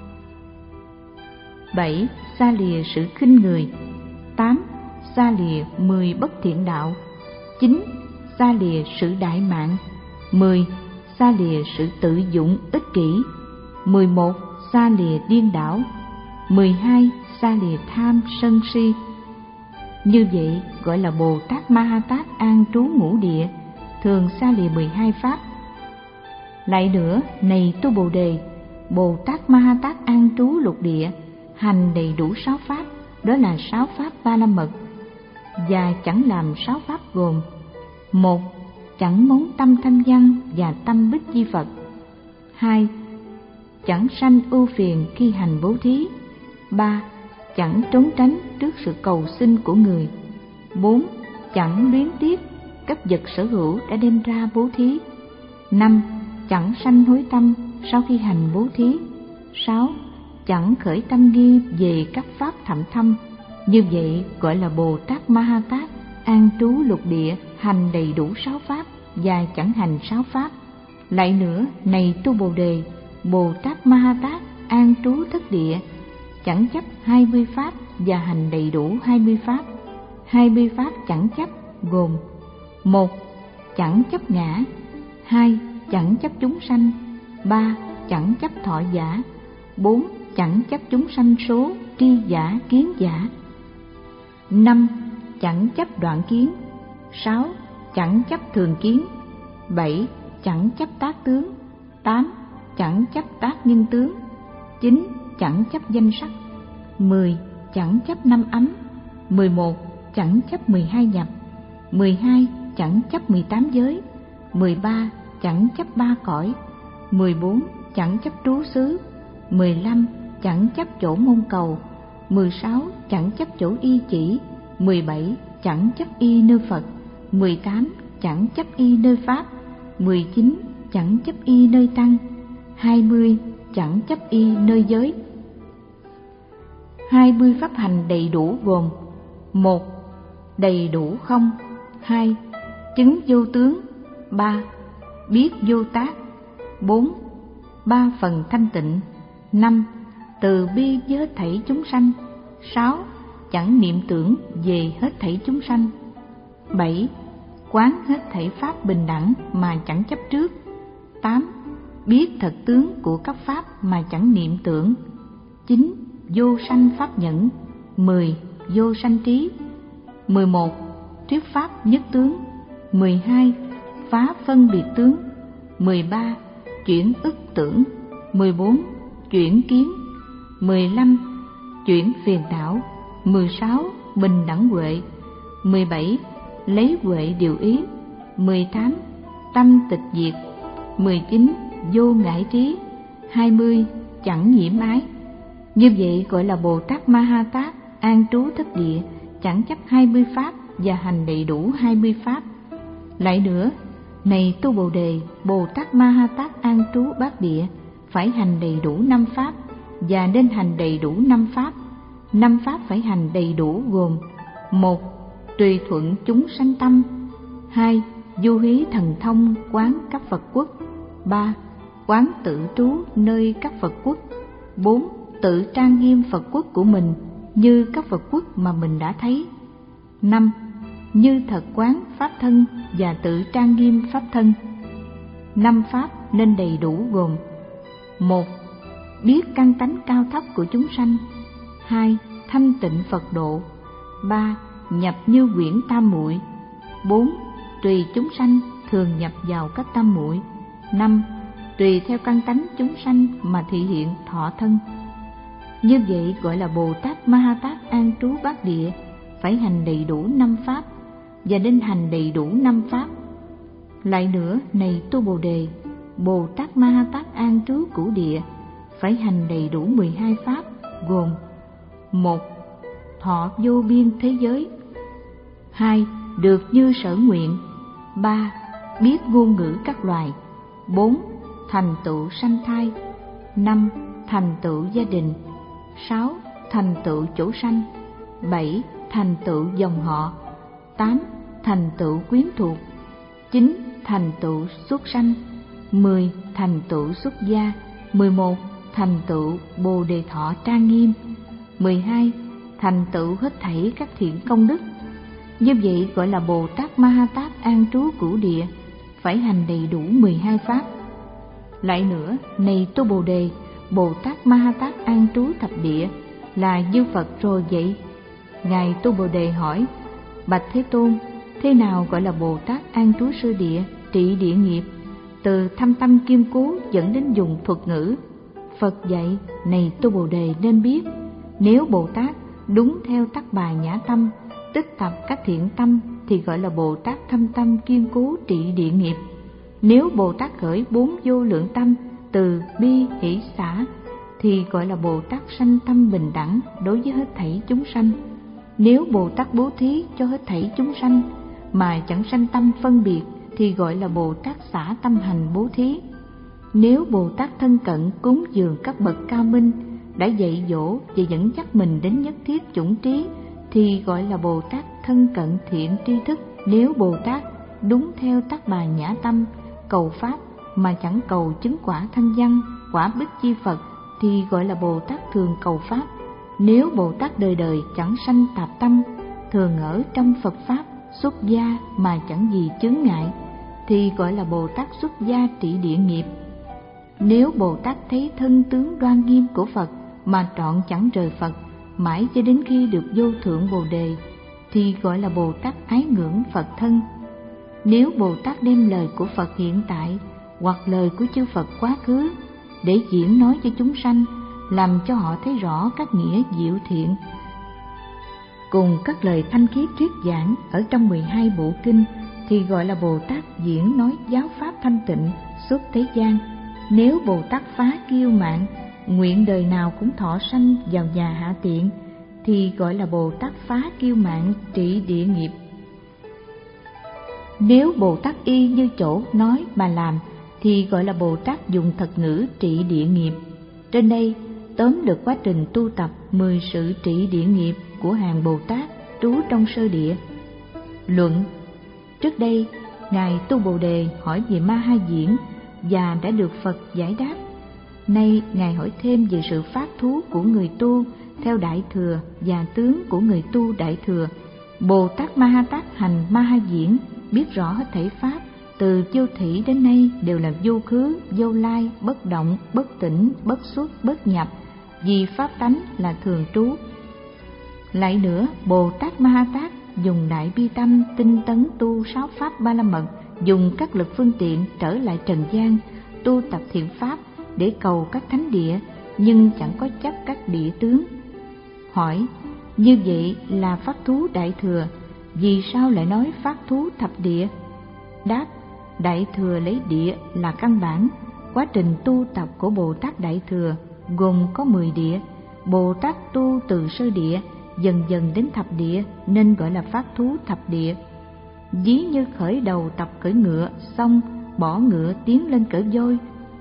Bảy. Xa lìa sự khinh người. Tám. Xa lìa mười bất thiện đạo. Chín. Xa lìa sự đại mạn. Mười. Xa lìa sự tự dụng ích kỷ. Mười một. Xa lìa điên đảo. Mười hai. Xa lìa tham sân si. Như vậy gọi là Bồ Tát Ma Ha Tát an trú ngũ địa, thường xa lìa mười hai pháp. Lại nữa, này tu Bồ Đề, Bồ Tát Ma Ha Tát an trú lục địa, hành đầy đủ sáu pháp, đó là sáu pháp ba la mật, và chẳng làm sáu pháp gồm: một. Chẳng móng tâm thanh văn và tâm bích chi Phật. Hai. Chẳng sanh ưu phiền khi hành bố thí. Ba. Chẳng trốn tránh trước sự cầu xin của người. Bốn. Chẳng luyến tiếc cấp vật sở hữu đã đem ra bố thí. Năm. Chẳng sanh hối tâm sau khi hành bố thí. Sáu. Chẳng khởi tâm nghi về các pháp thậm thâm. Như vậy gọi là Bồ Tát Ma Ha Tát an trú lục địa, hành đầy đủ sáu pháp và chẳng hành sáu pháp. Lại nữa, này tu Bồ Đề, Bồ Tát Ma Ha Tát an trú thất địa, chẳng chấp hai mươi pháp và hành đầy đủ hai mươi pháp. Hai mươi pháp chẳng chấp gồm: một. Chẳng chấp ngã. Hai. Chẳng chấp chúng sanh. Ba. Chẳng chấp thọ giả. Bốn. Chẳng chấp chúng sanh số, tri giả, kiến giả. Năm. Chẳng chấp đoạn kiến. Sáu. Chẳng chấp thường kiến. Bảy. Chẳng chấp tác tướng. Tám. Chẳng chấp tác nhân tướng. Chín. Chẳng chấp danh sắc. Mười. Chẳng chấp năm ấm. Mười một. Chẳng chấp mười hai nhập. Mười hai. Chẳng chấp mười tám giới. Mười ba. Chẳng chấp ba cõi. Mười bốn. Chẳng chấp trú xứ. Mười lăm. Chẳng chấp chỗ môn cầu. Mười sáu. Chẳng chấp chỗ y chỉ. Mười bảy. Chẳng chấp y nơi Phật. Mười tám. Chẳng chấp y nơi Pháp. Mười chín. Chẳng chấp y nơi Tăng. Hai mươi. Chẳng chấp y nơi giới. Hai mươi pháp hành đầy đủ gồm: một. Đầy đủ không. Hai. Chứng vô tướng. Ba. Biết vô tác. Bốn. Ba phần thanh tịnh. Năm. Từ bi với hết thảy chúng sanh. Sáu. Chẳng niệm tưởng về hết thảy chúng sanh. Bảy. Quán hết thảy pháp bình đẳng mà chẳng chấp trước. Tám. Biết thật tướng của các pháp mà chẳng niệm tưởng. Chín. Vô sanh pháp nhẫn. Mười. Vô sanh trí. Mười một. Thuyết pháp nhất tướng. Mười hai. Phá phân biệt tướng. Mười ba. Chuyển ức tưởng. Mười bốn. Chuyển kiến. Mười lăm. Chuyển phiền não. Mười sáu. Bình đẳng huệ. Mười bảy. Lấy huệ điều ý. Mười tám. Tâm tịch diệt. Mười chín. Vô ngại trí. Hai mươi. Chẳng nhiễm ái. Như vậy gọi là Bồ Tát Ma Ha Tát an trú thất địa, chẳng chấp hai mươi pháp và hành đầy đủ hai mươi pháp. Lại nữa, này tu Bồ Đề, Bồ Tát Ma Ha Tát an trú bát địa, phải hành đầy đủ năm pháp và nên hành đầy đủ năm pháp. Năm pháp phải hành đầy đủ gồm: một. Tùy thuận chúng sanh tâm. Hai. Du hí thần thông quán các Phật quốc. Ba. Quán tự trú nơi các Phật quốc. Bốn. Tự trang nghiêm Phật quốc của mình như các Phật quốc mà mình đã thấy. Năm. Như thật quán pháp thân và tự trang nghiêm pháp thân. Năm pháp nên đầy đủ gồm: một. Biết căn tánh cao thấp của chúng sanh. Hai. Thanh tịnh Phật độ. Ba. Nhập như quyển tam muội. Bốn. Tùy chúng sanh thường nhập vào các tam muội. Năm. Tùy theo căn tánh chúng sanh mà thị hiện thọ thân. Như vậy gọi là Bồ Tát Ma Ha Tát an trú bát địa, phải hành đầy đủ năm pháp và nên hành đầy đủ năm pháp. Lại nữa, này tu Bồ Đề, Bồ Tát Ma Ha Tát an trú cửu địa, phải hành đầy đủ mười hai pháp, gồm: một. Thọ vô biên thế giới. Hai. Được như sở nguyện. Ba. Biết ngôn ngữ các loài. Bốn. Thành tựu sanh thai. Năm. Thành tựu gia đình. Sáu. Thành tựu chỗ sanh. Bảy. Thành tựu dòng họ. Tám. Thành tựu quyến thuộc. Chín. Thành tựu xuất sanh. Mười. Thành tựu xuất gia. Mười một. Thành tựu Bồ Đề thọ trang nghiêm. Mười hai. Thành tựu hết thảy các thiện công đức. Như vậy gọi là Bồ Tát Ma Ha Tát an trú cửu địa, phải hành đầy đủ mười hai pháp. Lại nữa, này tu Bồ Đề, Bồ Tát Ma Ha Tát an trú thập địa là như Phật rồi vậy. Ngài tu Bồ Đề hỏi: Bạch Thế Tôn, thế nào gọi là Bồ Tát an trú sơ địa, trị địa nghiệp, từ thâm tâm kiên cố dẫn đến dùng thuật ngữ? Phật dạy: này tu Bồ Đề nên biết, nếu Bồ Tát đúng theo tắc bà nhã tâm, tích tập các thiện tâm thì gọi là Bồ Tát thâm tâm kiên cố trị địa nghiệp. Nếu Bồ Tát khởi bốn vô lượng tâm, từ bi hỷ xả, thì gọi là Bồ Tát sanh tâm bình đẳng đối với hết thảy chúng sanh. Nếu Bồ Tát bố thí cho hết thảy chúng sanh mà chẳng sanh tâm phân biệt, thì gọi là Bồ Tát xả tâm hành bố thí. Nếu Bồ Tát thân cận cúng dường các bậc cao minh, đã dạy dỗ và dẫn dắt mình đến nhất thiết chủng trí, thì gọi là Bồ Tát thân cận thiện tri thức. Nếu Bồ Tát đúng theo tắc bà nhã tâm, cầu pháp mà chẳng cầu chứng quả thanh văn, quả bích chi Phật, thì gọi là Bồ Tát thường cầu pháp. Nếu Bồ Tát đời đời chẳng sanh tạp tâm, thường ở trong Phật pháp, xuất gia mà chẳng gì chướng ngại, thì gọi là Bồ Tát xuất gia trị địa nghiệp. Nếu Bồ Tát thấy thân tướng đoan nghiêm của Phật mà trọn chẳng rời Phật, mãi cho đến khi được vô thượng Bồ Đề, thì gọi là Bồ Tát ái ngưỡng Phật thân. Nếu Bồ Tát đem lời của Phật hiện tại hoặc lời của chư Phật quá khứ để diễn nói cho chúng sanh, làm cho họ thấy rõ các nghĩa diệu thiện, cùng các lời thanh khiết thuyết giảng ở trong mười hai bộ kinh, thì gọi là Bồ Tát diễn nói giáo pháp thanh tịnh suốt thế gian. Nếu Bồ Tát phá kiêu mạn, nguyện đời nào cũng thọ sanh vào nhà hạ tiện, thì gọi là Bồ Tát phá kiêu mạn trị địa nghiệp. Nếu Bồ Tát y như chỗ nói mà làm, thì gọi là Bồ Tát dùng thật ngữ trị địa nghiệp. Trên đây tóm lược quá trình tu tập mười sự trị địa nghiệp của hàng Bồ Tát trú trong sơ địa. Luận: trước đây Ngài tu Bồ Đề hỏi về Ma Ha Diễn và đã được Phật giải đáp. Nay Ngài hỏi thêm về sự phát thú của người tu theo Đại Thừa và tướng của người tu Đại Thừa. Bồ Tát Ma Ha Tát hành Ma Ha Diễn, biết rõ hết thảy pháp từ vô thủy đến nay đều là vô khứ, vô lai, bất động, bất tỉnh, bất xuất, bất nhập, vì pháp tánh là thường trú. Lại nữa, Bồ Tát Ma Ha Tát dùng đại bi tâm tinh tấn tu sáu pháp ba la mật, dùng các lực phương tiện trở lại trần gian, tu tập thiện pháp để cầu các thánh địa, nhưng chẳng có chấp các địa tướng. Hỏi: như vậy là pháp thú Đại Thừa, vì sao lại nói pháp thú thập địa? Đáp: Đại Thừa lấy địa là căn bản. Quá trình tu tập của Bồ Tát Đại Thừa gồm có mười địa. Bồ Tát tu từ sơ địa dần dần đến thập địa, nên gọi là pháp thú thập địa. Ví như khởi đầu tập cưỡi ngựa, xong bỏ ngựa tiến lên cởi voi,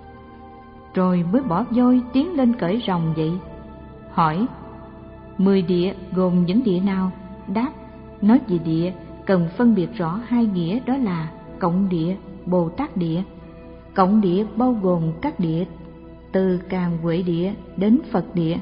rồi mới bỏ voi tiến lên cởi rồng vậy. Hỏi: mười địa gồm những địa nào? Đáp: nói về địa cần phân biệt rõ hai nghĩa, đó là cộng địa, Bồ Tát địa. Cộng địa bao gồm các địa từ Càn Huệ địa đến Phật địa.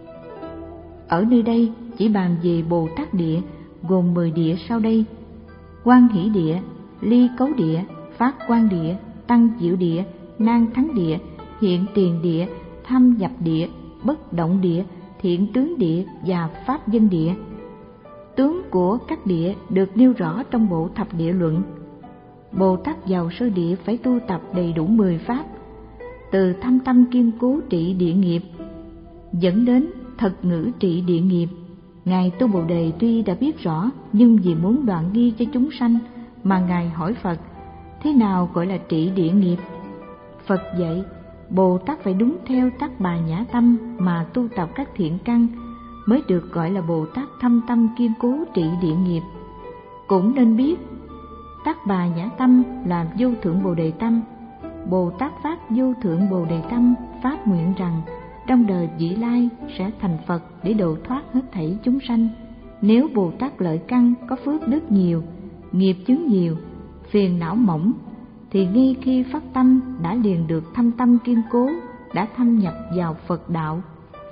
Ở nơi đây chỉ bàn về Bồ Tát địa, gồm mười địa sau đây: Quan Hỷ địa, Ly Cấu địa, Phát Quan địa, Tăng Diệu địa, Nan Thắng địa, Hiện Tiền địa, Thâm Nhập địa, Bất Động địa, Thiện Tướng địa và Pháp Dân địa. Tướng của các địa được nêu rõ trong bộ Thập Địa Luận. Bồ Tát vào sơ địa phải tu tập đầy đủ mười pháp, từ thâm tâm kiên cố trị địa nghiệp, dẫn đến thật ngữ trị địa nghiệp. Ngài Tu Bồ Đề tuy đã biết rõ, nhưng vì muốn đoạn nghi cho chúng sanh mà Ngài hỏi Phật, thế nào gọi là trị địa nghiệp? Phật dạy, Bồ Tát phải đúng theo Tác Bà Nhã Tâm mà tu tập các thiện căn, mới được gọi là Bồ Tát thâm tâm kiên cố trị địa nghiệp. Cũng nên biết, Tác Bà Nhã Tâm là vô thượng Bồ Đề Tâm. Bồ Tát phát vô thượng Bồ Đề Tâm, phát nguyện rằng trong đời vị lai sẽ thành Phật để độ thoát hết thảy chúng sanh. Nếu Bồ Tát lợi căn có phước đức nhiều, nghiệp chướng nhiều, phiền não mỏng, thì ngay khi phát tâm đã liền được thâm tâm kiên cố, đã thâm nhập vào Phật đạo.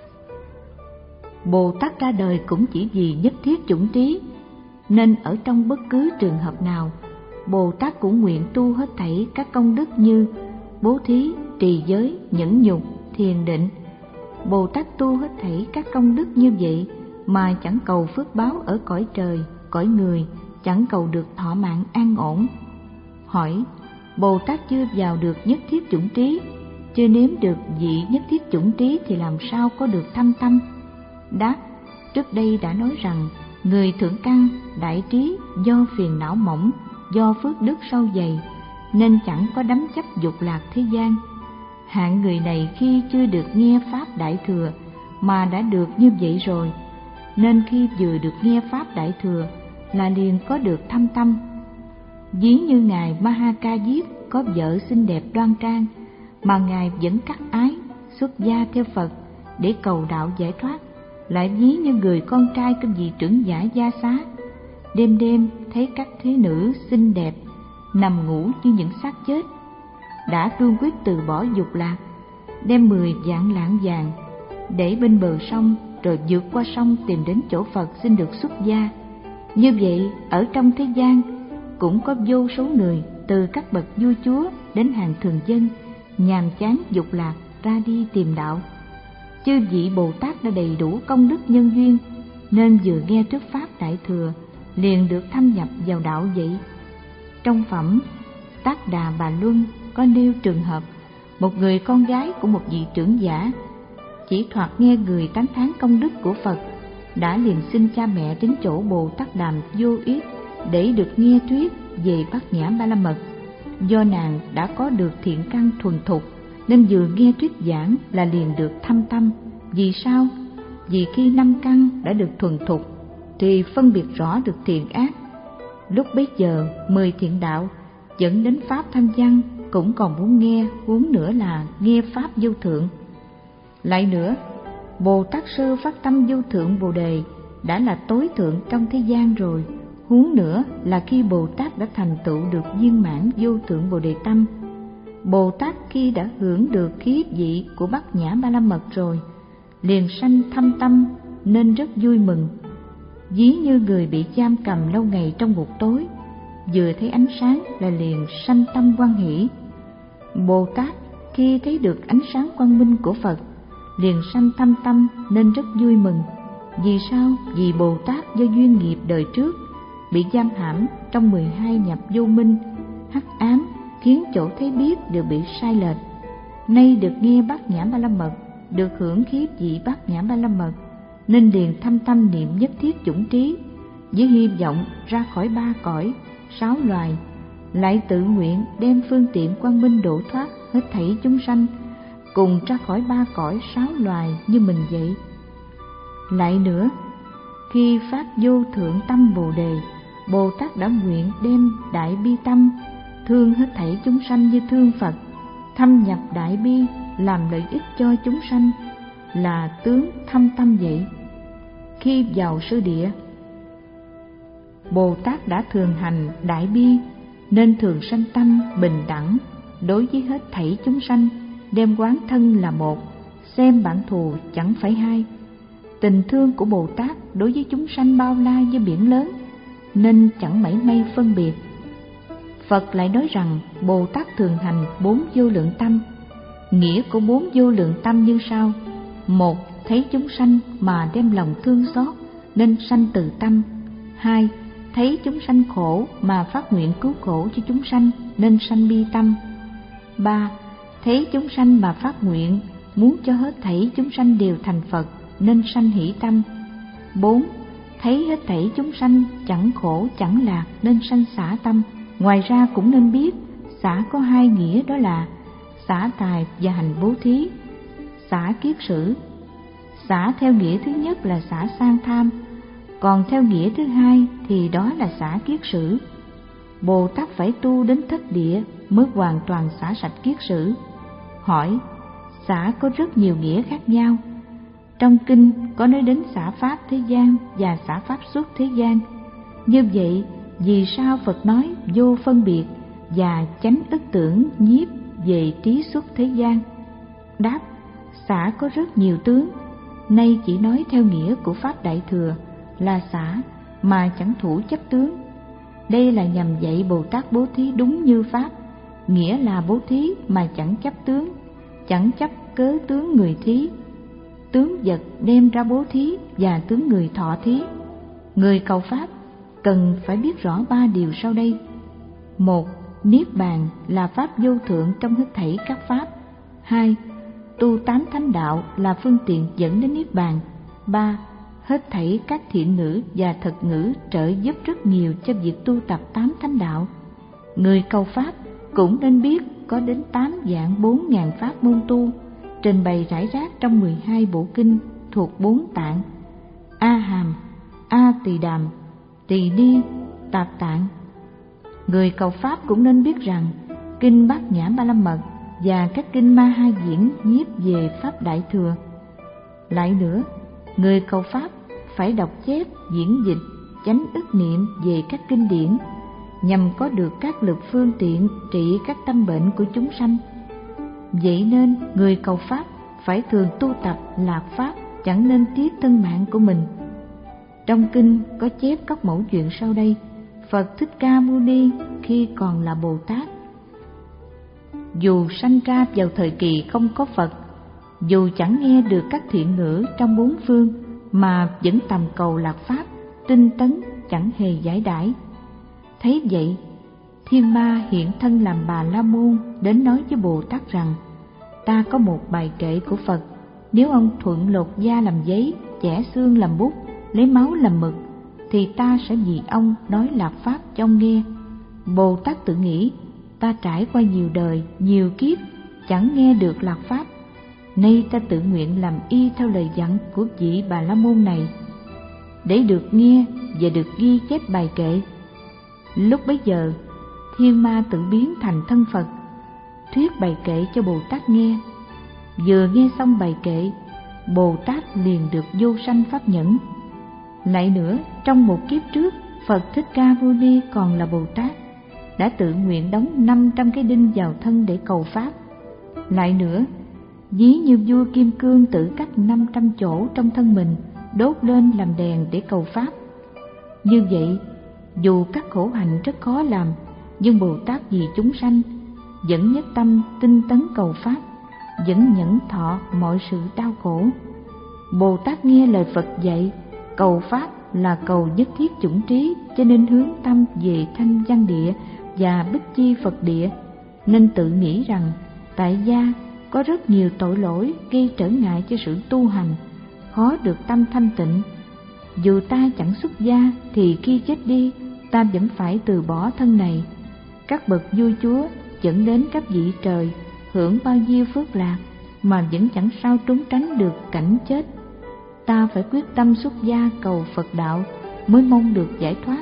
Bồ Tát ra đời cũng chỉ vì nhất thiết chủng trí, nên ở trong bất cứ trường hợp nào, Bồ Tát cũng nguyện tu hết thảy các công đức như bố thí, trì giới, nhẫn nhục, thiền định. Bồ Tát tu hết thảy các công đức như vậy mà chẳng cầu phước báo ở cõi trời, cõi người, chẳng cầu được thọ mạng an ổn. Hỏi, Bồ Tát chưa vào được nhất thiết chủng trí, chưa nếm được vị nhất thiết chủng trí thì làm sao có được thâm tâm? Đáp, trước đây đã nói rằng người thượng căn, đại trí do phiền não mỏng, do phước đức sâu dày, nên chẳng có đắm chấp dục lạc thế gian. Hạng người này khi chưa được nghe Pháp Đại Thừa mà đã được như vậy rồi, nên khi vừa được nghe Pháp Đại Thừa là liền có được thâm tâm. Ví như Ngài Ma Ha Ca Diếp có vợ xinh đẹp đoan trang, mà Ngài vẫn cắt ái, xuất gia theo Phật để cầu đạo giải thoát. Lại ví như người con trai của vị trưởng giả Gia Xá, đêm đêm thấy các thế nữ xinh đẹp nằm ngủ như những xác chết, đã cương quyết từ bỏ dục lạc, đem mười vạn lạng vàng để bên bờ sông, rồi vượt qua sông tìm đến chỗ Phật xin được xuất gia. Như vậy ở trong thế gian cũng có vô số người, từ các bậc vua chúa đến hàng thường dân, nhàm chán dục lạc ra đi tìm đạo. Chư vị Bồ Tát đã đầy đủ công đức nhân duyên, nên vừa nghe trước Pháp Đại Thừa liền được thâm nhập vào đạo vậy. Trong phẩm Tác Đà Bà Luân có nêu trường hợp một người con gái của một vị trưởng giả, chỉ thoạt nghe người tán thán công đức của Phật, đã liền xin cha mẹ đến chỗ Bồ Tát Đàm Vô Yết để được nghe thuyết về Bát Nhã Ba La Mật. Do nàng đã có được thiện căn thuần thục, nên vừa nghe thuyết giảng là liền được thâm tâm. Vì sao? Vì khi năm căn đã được thuần thục thì phân biệt rõ được thiện ác. Lúc bấy giờ mười thiện đạo dẫn đến Pháp Thanh Văn cũng còn muốn nghe, huống nữa là nghe Pháp vô thượng. Lại nữa, Bồ Tát Sư phát tâm vô thượng Bồ Đề đã là tối thượng trong thế gian rồi, huống nữa là khi Bồ Tát đã thành tựu được viên mãn vô thượng Bồ Đề Tâm. Bồ Tát khi đã hưởng được khí vị của Bát Nhã Ba La Mật rồi, liền sanh thâm tâm nên rất vui mừng. Ví như người bị giam cầm lâu ngày trong ngục tối, vừa thấy ánh sáng là liền sanh tâm hoan hỷ. Bồ Tát khi thấy được ánh sáng quang minh của Phật liền sanh thâm tâm nên rất vui mừng. Vì sao? Vì Bồ Tát do duyên nghiệp đời trước bị giam hãm trong mười hai nhập vô minh, hắc ám, khiến chỗ thấy biết đều bị sai lệch. Nay được nghe Bát Nhã Ba La Mật, được hưởng khí vị Bát Nhã Ba La Mật, nên liền thâm tâm niệm nhất thiết chủng trí, với hy vọng ra khỏi ba cõi sáu loài, lại tự nguyện đem phương tiện quang minh độ thoát hết thảy chúng sanh, cùng ra khỏi ba cõi sáu loài như mình vậy. Lại nữa, khi phát vô thượng tâm Bồ Đề, Bồ Tát đã nguyện đem đại bi tâm thương hết thảy chúng sanh như thương Phật, thâm nhập đại bi làm lợi ích cho chúng sanh, là tướng thâm tâm vậy. Khi vào sư địa, Bồ Tát đã thường hành đại bi nên thường sanh tâm bình đẳng đối với hết thảy chúng sanh, đem quán thân là một, xem bạn thù chẳng phải hai. Tình thương của Bồ Tát đối với chúng sanh bao la như biển lớn, nên chẳng mảy may phân biệt. Phật lại nói rằng Bồ Tát thường hành bốn vô lượng tâm. Nghĩa của bốn vô lượng tâm như sau: một, thấy chúng sanh mà đem lòng thương xót nên sanh từ tâm. Hai, thấy chúng sanh khổ mà phát nguyện cứu khổ cho chúng sanh nên sanh bi tâm. Ba, thấy chúng sanh mà phát nguyện muốn cho hết thảy chúng sanh đều thành Phật nên sanh hỷ tâm. Bốn, thấy hết thảy chúng sanh chẳng khổ chẳng lạc nên sanh xả tâm. Ngoài ra cũng nên biết xả có hai nghĩa, đó là xả tài và hành bố thí. Xả kiết sử, xả theo nghĩa thứ nhất là xả sang tham, còn theo nghĩa thứ hai thì đó là xả kiết sử. Bồ Tát phải tu đến thất địa mới hoàn toàn xả sạch kiết sử. Hỏi, xả có rất nhiều nghĩa khác nhau. Trong kinh có nói đến xả pháp thế gian và xả pháp xuất thế gian. Như vậy, vì sao Phật nói vô phân biệt và chánh ức tưởng nhiếp về trí xuất thế gian? Đáp, xả có rất nhiều tướng, nay chỉ nói theo nghĩa của Pháp Đại Thừa là xả mà chẳng thủ chấp tướng. Đây là nhằm dạy Bồ Tát bố thí đúng như Pháp, nghĩa là bố thí mà chẳng chấp tướng, chẳng chấp cớ tướng người thí. Tướng vật đem ra bố thí và tướng người thọ thí. Người cầu Pháp cần phải biết rõ ba điều sau đây. Một, Niết Bàn là Pháp vô thượng trong hết thảy các Pháp. Hai, tu tám thánh đạo là phương tiện dẫn đến Niết Bàn. Ba, hết thảy các thiện ngữ và thật ngữ trợ giúp rất nhiều cho việc tu tập tám thánh đạo. Người cầu Pháp cũng nên biết có đến tám vạn bốn ngàn pháp môn tu, trình bày rải rác trong mười hai bộ kinh thuộc bốn tạng: A Hàm, A Tỳ Đàm, Tỳ Ni, Tạp Tạng. Người cầu Pháp cũng nên biết rằng kinh Bát Nhã Ba La Mật và các kinh Ma Ha Diễn nhiếp về Pháp Đại Thừa. Lại nữa, người cầu Pháp phải đọc chép, diễn dịch, chánh ức niệm về các kinh điển, nhằm có được các lực phương tiện trị các tâm bệnh của chúng sanh. Vậy nên người cầu Pháp phải thường tu tập lạc Pháp, chẳng nên tiếc thân mạng của mình. Trong kinh có chép các mẫu chuyện sau đây. Phật Thích Ca Mâu Ni khi còn là Bồ Tát, dù sanh ra vào thời kỳ không có Phật, dù chẳng nghe được các thiện ngữ trong bốn phương, mà vẫn tầm cầu lạc Pháp, tinh tấn chẳng hề giải đãi. Thấy vậy, Thiên Ma hiện thân làm Bà La Môn đến nói với Bồ Tát rằng: ta có một bài kệ của Phật, nếu ông thuận lột da làm giấy, chẻ xương làm bút, lấy máu làm mực, thì ta sẽ vì ông nói lạc Pháp cho ông nghe. Bồ Tát tự nghĩ, ta trải qua nhiều đời, nhiều kiếp, chẳng nghe được lạc Pháp. Nay ta tự nguyện làm y theo lời dặn của vị Bà La Môn này, để được nghe và được ghi chép bài kệ. Lúc bấy giờ, Thiên Ma tự biến thành thân Phật, thuyết bài kệ cho Bồ Tát nghe. Vừa nghe xong bài kệ, Bồ Tát liền được vô sanh pháp nhẫn. Lại nữa, trong một kiếp trước, Phật Thích Ca Mâu Ni còn là Bồ Tát, đã tự nguyện đóng năm trăm cái đinh vào thân để cầu Pháp. Lại nữa, ví như vua Kim Cương tự cắt năm trăm chỗ trong thân mình, đốt lên làm đèn để cầu Pháp. Như vậy, dù các khổ hạnh rất khó làm, nhưng Bồ Tát vì chúng sanh vẫn nhất tâm tinh tấn cầu Pháp, vẫn nhẫn thọ mọi sự đau khổ. Bồ Tát nghe lời Phật dạy, cầu Pháp là cầu nhất thiết chủng trí, cho nên hướng tâm về thanh văn địa và bích chi Phật địa, nên tự nghĩ rằng tại gia có rất nhiều tội lỗi gây trở ngại cho sự tu hành, khó được tâm thanh tịnh. Dù ta chẳng xuất gia thì khi chết đi, ta vẫn phải từ bỏ thân này. Các bậc vua chúa dẫn đến các vị trời hưởng bao nhiêu phước lạc mà vẫn chẳng sao trốn tránh được cảnh chết. Ta phải quyết tâm xuất gia cầu Phật đạo mới mong được giải thoát.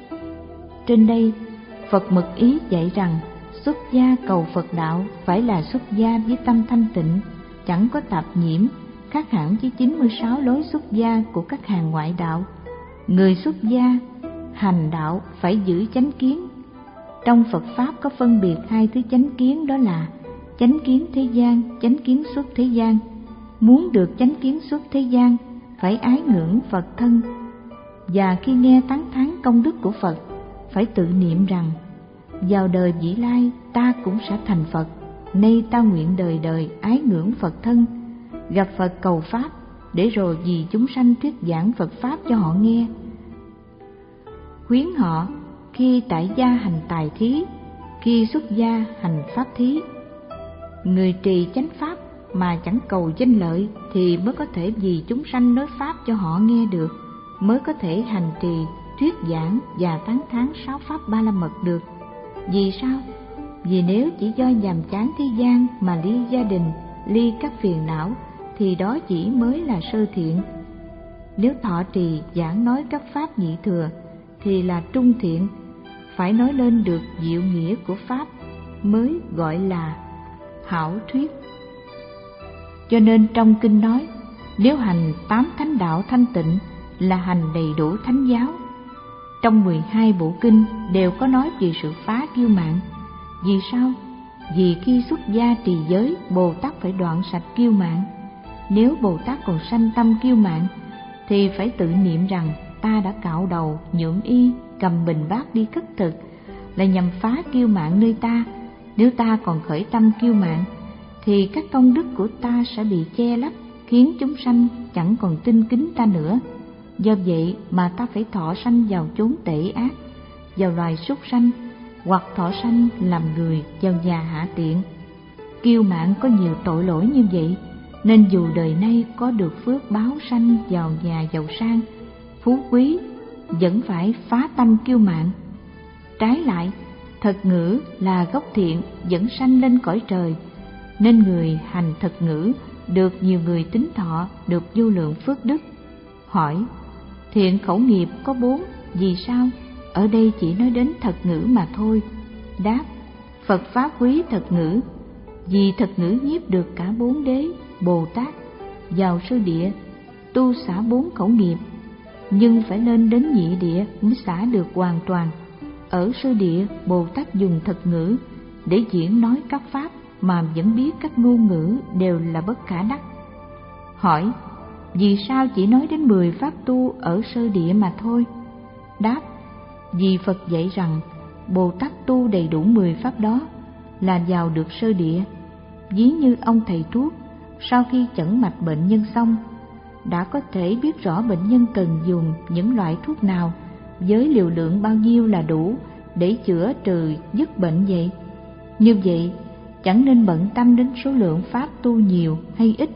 Trên đây, Phật mực ý dạy rằng xuất gia cầu Phật đạo phải là xuất gia với tâm thanh tịnh, chẳng có tạp nhiễm, khác hẳn với chín mươi sáu lối xuất gia của các hàng ngoại đạo. Người xuất gia hành đạo phải giữ chánh kiến. Trong Phật Pháp có phân biệt hai thứ chánh kiến, đó là chánh kiến thế gian, chánh kiến xuất thế gian. Muốn được chánh kiến xuất thế gian, phải ái ngưỡng Phật thân, và khi nghe tán thán công đức của Phật, phải tự niệm rằng vào đời vĩ lai ta cũng sẽ thành Phật. Nay ta nguyện đời đời ái ngưỡng Phật thân, gặp Phật cầu Pháp, để rồi vì chúng sanh thuyết giảng Phật Pháp cho họ nghe. Khuyến họ khi tại gia hành tài thí, khi xuất gia hành pháp thí. Người trì chánh pháp mà chẳng cầu danh lợi thì mới có thể vì chúng sanh nói pháp cho họ nghe được, mới có thể hành trì, thuyết giảng và tán thán sáu pháp ba la mật được. Vì sao? Vì nếu chỉ do nhàm chán thế gian mà ly gia đình, ly các phiền não thì đó chỉ mới là sơ thiện. Nếu thọ trì giảng nói các pháp nhị thừa thì là trung thiện, phải nói lên được diệu nghĩa của pháp mới gọi là hảo thuyết. Cho nên trong kinh nói, nếu hành tám thánh đạo thanh tịnh là hành đầy đủ thánh giáo. Trong mười hai bộ kinh đều có nói về sự phá kiêu mạn. Vì sao? Vì khi xuất gia trì giới, Bồ Tát phải đoạn sạch kiêu mạn. Nếu Bồ Tát còn sanh tâm kiêu mạn thì phải tự niệm rằng ta đã cạo đầu, nhuộm y, cầm bình bát đi khất thực là nhằm phá kiêu mạn nơi ta. Nếu ta còn khởi tâm kiêu mạn thì các công đức của ta sẽ bị che lấp, khiến chúng sanh chẳng còn tin kính ta nữa. Do vậy mà ta phải thọ sanh vào chốn tệ ác, vào loài súc sanh, hoặc thọ sanh làm người vào nhà hạ tiện. Kiêu mạn có nhiều tội lỗi như vậy, nên dù đời nay có được phước báo sanh vào nhà giàu sang, phú quý, vẫn phải phá tâm kiêu mạn. Trái lại, thật ngữ là gốc thiện, dẫn sanh lên cõi trời, nên người hành thật ngữ được nhiều người tín thọ, được vô lượng phước đức. Hỏi: thiện khẩu nghiệp có bốn, vì sao ở đây chỉ nói đến thật ngữ mà thôi? Đáp: Phật pháp quý thật ngữ, vì thật ngữ nhiếp được cả bốn đế, Bồ Tát vào sơ địa tu xả bốn khẩu nghiệp, nhưng phải lên đến nhị địa mới xả được hoàn toàn. Ở sơ địa, Bồ Tát dùng thật ngữ để diễn nói các pháp mà vẫn biết các ngôn ngữ đều là bất khả đắc. Hỏi: vì sao chỉ nói đến mười pháp tu ở sơ địa mà thôi? Đáp: vì Phật dạy rằng Bồ Tát tu đầy đủ mười pháp đó là vào được sơ địa. Ví như ông thầy thuốc, sau khi chẩn mạch bệnh nhân xong, đã có thể biết rõ bệnh nhân cần dùng những loại thuốc nào, với liều lượng bao nhiêu là đủ để chữa trừ dứt bệnh vậy. Như vậy, chẳng nên bận tâm đến số lượng pháp tu nhiều hay ít.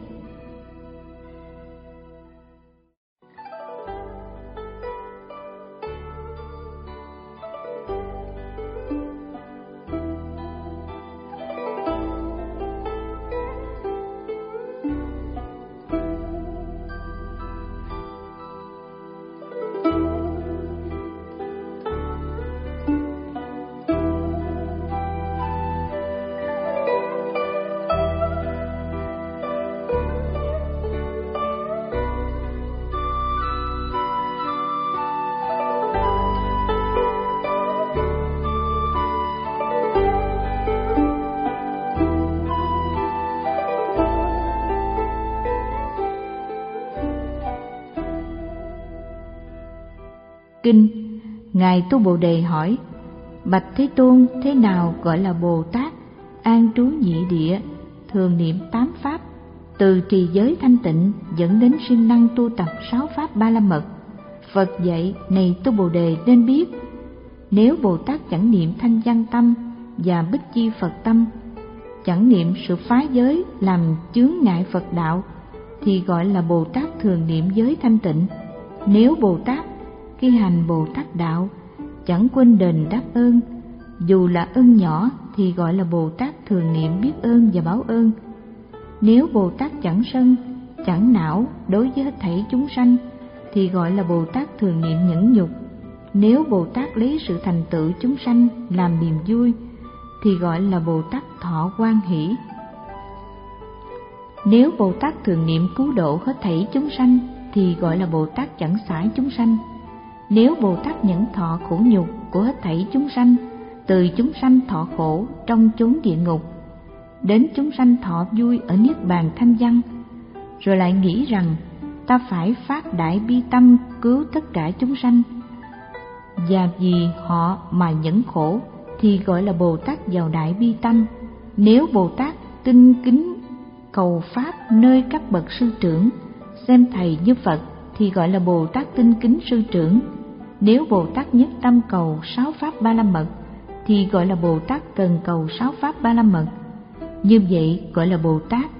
Kinh Ngài Tu Bồ Đề hỏi: bạch Thế Tôn, thế nào gọi là Bồ Tát an trú nhị địa, thường niệm tám pháp, từ trì giới thanh tịnh dẫn đến siêng năng tu tập sáu pháp ba la mật? Phật dạy: này Tu Bồ Đề nên biết, nếu Bồ Tát chẳng niệm thanh văn tâm và bích chi Phật tâm, chẳng niệm sự phá giới làm chướng ngại Phật đạo, thì gọi là Bồ Tát thường niệm giới thanh tịnh. Nếu Bồ Tát khi hành Bồ Tát đạo chẳng quên đền đáp ơn, dù là ơn nhỏ, thì gọi là Bồ Tát thường niệm biết ơn và báo ơn. Nếu Bồ Tát chẳng sân, chẳng não đối với hết thảy chúng sanh, thì gọi là Bồ Tát thường niệm nhẫn nhục. Nếu Bồ Tát lấy sự thành tựu chúng sanh làm niềm vui, thì gọi là Bồ Tát thọ hoan hỷ. Nếu Bồ Tát thường niệm cứu độ hết thảy chúng sanh, thì gọi là Bồ Tát chẳng xả chúng sanh. Nếu Bồ Tát nhẫn thọ khổ nhục của hết thảy chúng sanh, từ chúng sanh thọ khổ trong chốn địa ngục đến chúng sanh thọ vui ở niết bàn thanh văn, rồi lại nghĩ rằng ta phải phát đại bi tâm cứu tất cả chúng sanh, và vì họ mà nhẫn khổ, thì gọi là Bồ Tát vào đại bi tâm. Nếu Bồ Tát tinh kính cầu pháp nơi các bậc sư trưởng, xem thầy như Phật, thì gọi là Bồ Tát tinh kính sư trưởng. Nếu Bồ Tát nhất tâm cầu sáu pháp ba la mật, thì gọi là Bồ Tát cần cầu sáu pháp ba la mật. Như vậy gọi là Bồ Tát